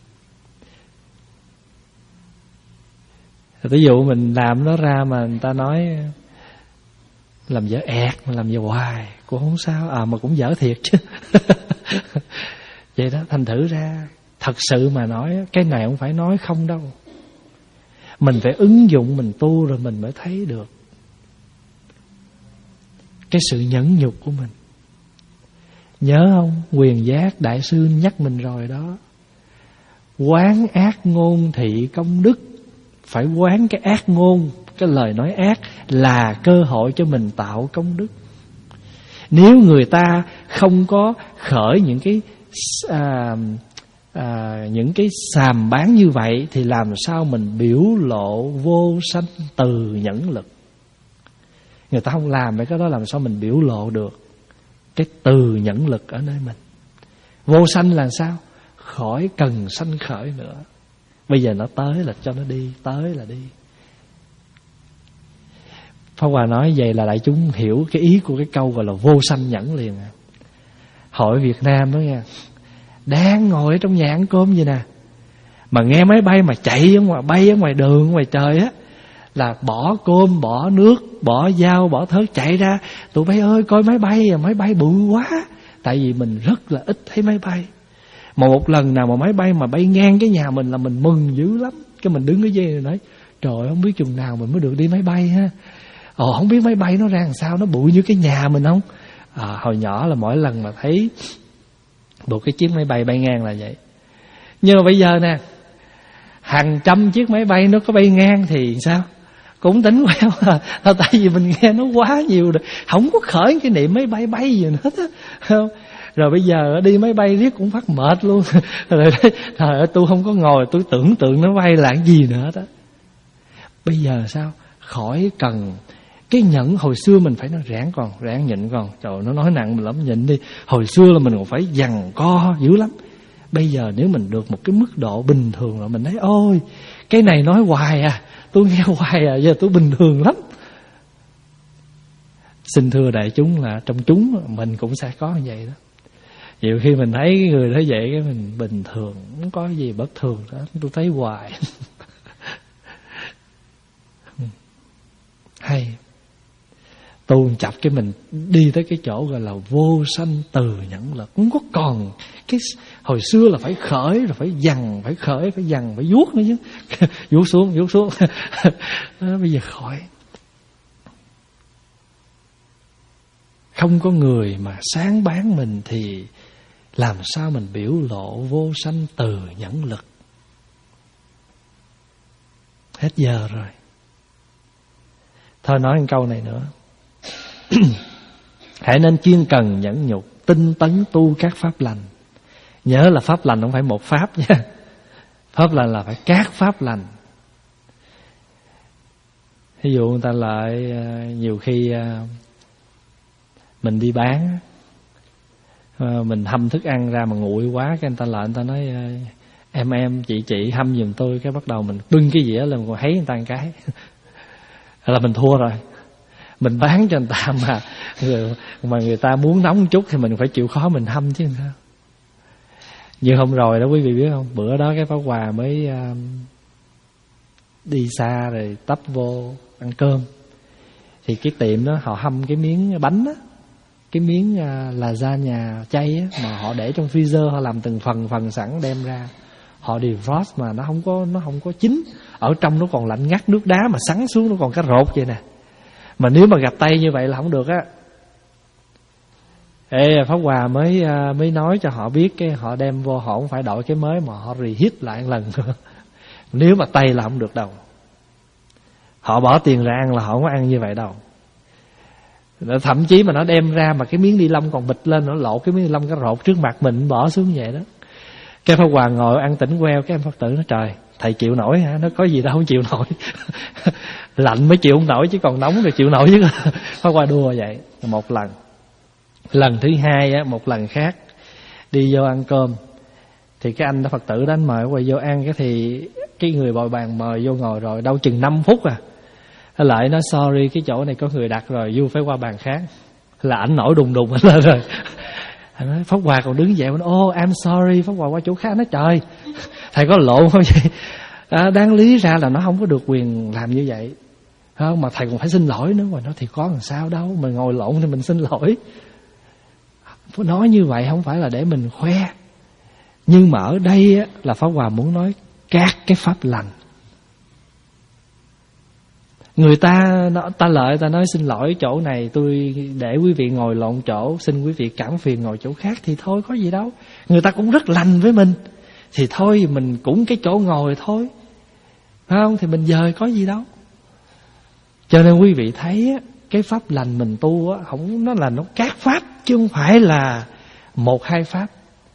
Ví dụ mình làm nó ra mà người ta nói làm dở ẹt mà làm dở hoài cũng không sao. À mà cũng dở thiệt chứ. Vậy đó, thành thử ra thật sự mà nói cái này không phải nói không đâu. Mình phải ứng dụng, mình tu rồi mình mới thấy được cái sự nhẫn nhục của mình. Nhớ không? Quyền Giác Đại sư nhắc mình rồi đó. Quán ác ngôn thị công đức. Phải quán cái ác ngôn, cái lời nói ác là cơ hội cho mình tạo công đức. Nếu người ta không có khởi những cái à, à, những cái sàm bán như vậy thì làm sao mình biểu lộ vô sanh từ nhẫn lực. Người ta không làm vậy, cái đó làm sao mình biểu lộ được cái từ nhẫn lực ở nơi mình. Vô sanh là sao? Khỏi cần sanh khởi nữa. Bây giờ nó tới là cho nó đi, tới là đi. Pháp Hòa nói vậy là đại chúng hiểu cái ý của cái câu gọi là vô sanh nhẫn liền. Hội Việt Nam đó nha, đang ngồi ở trong nhà ăn cơm vậy nè, mà nghe máy bay mà chạy ở ngoài, bay ở ngoài đường, ngoài trời á, là bỏ cơm, bỏ nước, bỏ dao, bỏ thớt chạy ra. Tụi bay ơi coi máy bay, máy bay bự quá. Tại vì mình rất là ít thấy máy bay. Mà một lần nào mà máy bay mà bay ngang cái nhà mình là mình mừng dữ lắm. Cái mình đứng ở dây rồi nói trời, không biết chừng nào mình mới được đi máy bay ha. Ồ không biết máy bay nó ra làm sao, nó bụi như cái nhà mình không. À, hồi nhỏ là mỗi lần mà thấy một cái chiếc máy bay bay ngang là vậy. Nhưng mà bây giờ nè, hàng trăm chiếc máy bay nó có bay ngang thì sao? Cũng tính queo à. Tại vì mình nghe nó quá nhiều rồi, không có khởi cái niệm máy bay bay gì hết á, không? Rồi bây giờ đi máy bay riết cũng phát mệt luôn. Rồi đấy, trời ơi tôi không có ngồi tôi tưởng tượng nó bay là cái gì nữa đó. Bây giờ sao? Khỏi cần cái nhẫn. Hồi xưa mình phải nói ráng còn, ráng nhịn còn. Trời ơi, nó nói nặng mình lắm, nhịn đi. Hồi xưa là mình còn phải giằng co dữ lắm. Bây giờ nếu mình được một cái mức độ bình thường rồi, mình nói ôi cái này nói hoài à, tôi nghe hoài à, giờ tôi bình thường lắm. Xin thưa đại chúng là trong chúng mình cũng sẽ có như vậy đó. Nhiều khi mình thấy cái người đó vậy cái mình bình thường, không có gì bất thường đó, tôi thấy hoài. Hay tu chập cái mình đi tới cái chỗ gọi là vô sanh từ nhẫn lực. Không có còn cái hồi xưa là phải khởi rồi phải dằn, phải khởi, phải dằn, phải vuốt nữa chứ. Vuốt xuống, vuốt xuống. Bây giờ khỏi. Không có người mà sáng bán mình thì làm sao mình biểu lộ vô sanh từ nhẫn lực. Hết giờ rồi. Thôi nói một câu này nữa. Hãy nên chuyên cần nhẫn nhục, tinh tấn tu các pháp lành. Nhớ là pháp lành không phải một pháp nha. Pháp lành là phải các pháp lành. Ví dụ người ta lại nhiều khi mình đi bán, mình hâm thức ăn ra mà nguội quá, cái người ta lại người ta nói em em chị chị hâm giùm tôi, cái bắt đầu mình bưng cái dĩa lên còn thấy người ta một cái là mình thua rồi. Mình bán cho người ta mà mà người ta muốn nóng một chút thì mình phải chịu khó mình hâm chứ sao. Như hôm rồi đó quý vị biết không, bữa đó cái Pháp Hòa mới uh, đi xa rồi tấp vô ăn cơm, thì cái tiệm đó họ hâm cái miếng bánh á, cái miếng uh, lasagna chay á, mà họ để trong freezer, họ làm từng phần phần sẵn đem ra, họ defrost mà nó không có nó không có chín, ở trong nó còn lạnh ngắt, nước đá mà sắn xuống nó còn cá rột vậy nè. Mà nếu mà gặp tay như vậy là không được á. Ê, Pháp Hòa mới mới nói cho họ biết, cái họ đem vô, họ không phải đổi cái mới mà họ reheat lại một lần nữa. Nếu mà tay là không được đâu. Họ bỏ tiền ra ăn là họ không có ăn như vậy đâu. Thậm chí mà nó đem ra mà cái miếng ni lông còn bịch lên, nó lột cái miếng ni lông cái rột trước mặt mình bỏ xuống vậy đó. Cái Pháp Hòa ngồi ăn tỉnh queo, cái em Pháp Tử nói trời, thầy chịu nổi hả? Nó có gì đâu không chịu nổi. Lạnh mới chịu không nổi chứ còn nóng rồi chịu nổi chứ. Pháp Hòa đùa vậy một lần. Lần thứ hai á, một lần khác đi vô ăn cơm, thì cái anh đó Phật tử đó anh mời quay vô ăn, cái thì cái người bồi bàn mời vô ngồi rồi đâu chừng năm phút à, lại nói sorry cái chỗ này có người đặt rồi, vô phải qua bàn khác. Là ảnh nổi đùng đùng lên rồi. Anh nói Pháp Hòa còn đứng dậy, anh nói oh I'm sorry, Pháp Hòa qua chỗ khác. Nói trời, thầy có lộn không vậy? À, đáng lý ra là nó không có được quyền làm như vậy, không, mà thầy còn phải xin lỗi nữa. Mà nó thì có làm sao đâu, mình ngồi lộn thì mình xin lỗi. Nói như vậy không phải là để mình khoe, nhưng mà ở đây á, là Pháp Hòa muốn nói các cái pháp lành. Người ta ta lợi ta nói xin lỗi chỗ này tôi để quý vị ngồi lộn chỗ, xin quý vị cảm phiền ngồi chỗ khác, thì thôi có gì đâu. Người ta cũng rất lành với mình, thì thôi mình cũng cái chỗ ngồi thôi, phải không? Thì mình dời có gì đâu. Cho nên quý vị thấy á, cái pháp lành mình tu á, không, nó là nó các pháp chứ không phải là một hai pháp.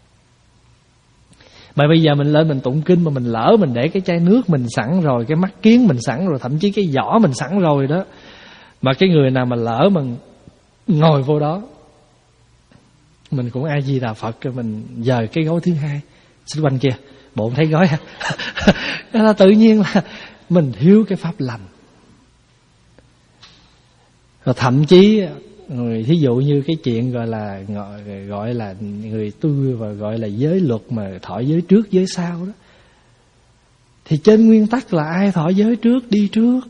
Mà bây giờ mình lên mình tụng kinh mà mình lỡ mình để cái chai nước mình sẵn rồi, cái mắt kiến mình sẵn rồi, thậm chí cái giỏ mình sẵn rồi đó, mà cái người nào mà lỡ mình ngồi vô đó, mình cũng A Di Đà Phật rồi mình dời cái gối thứ hai. Xung quanh kia bộ thấy gói ha. Đó là tự nhiên là mình thiếu cái pháp lành. Rồi thậm chí người thí dụ như cái chuyện gọi là gọi, gọi là người tu và gọi là giới luật mà thọ giới trước giới sau đó, thì trên nguyên tắc là ai thọ giới trước đi trước.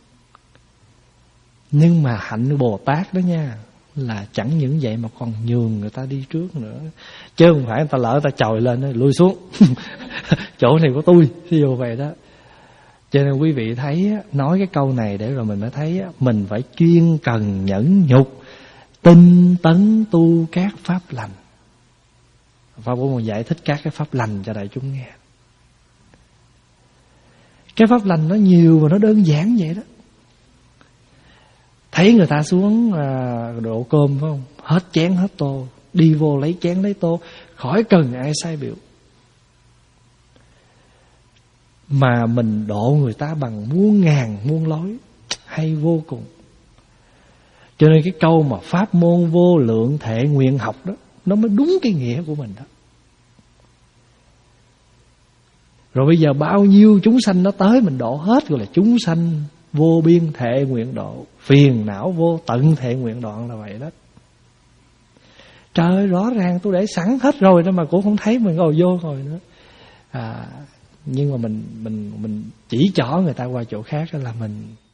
Nhưng mà hạnh Bồ Tát đó nha, là chẳng những vậy mà còn nhường người ta đi trước nữa, chứ không phải người ta lỡ người ta chồi lên nói, lui xuống chỗ này của tôi, thí dụ vậy đó. Cho nên quý vị thấy, nói cái câu này để rồi mình mới thấy mình phải chuyên cần nhẫn nhục, tinh tấn tu các pháp lành. Pháp Bố Môn giải thích các cái pháp lành cho đại chúng nghe. Cái pháp lành nó nhiều và nó đơn giản vậy đó. Thấy người ta xuống đổ cơm phải không, hết chén hết tô, đi vô lấy chén lấy tô, khỏi cần ai sai biểu, mà mình độ người ta bằng muôn ngàn muôn lối, hay vô cùng. Cho nên cái câu mà pháp môn vô lượng thệ nguyện học đó, nó mới đúng cái nghĩa của mình đó. Rồi bây giờ bao nhiêu chúng sanh nó tới mình độ hết, gọi là chúng sanh vô biên thệ nguyện độ, phiền não vô tận thệ nguyện đoạn, là vậy đó. Trời, rõ ràng tôi để sẵn hết rồi đó mà cũng không thấy, mình ngồi vô rồi nữa. À, nhưng mà mình mình mình chỉ chỏ người ta qua chỗ khác đó là mình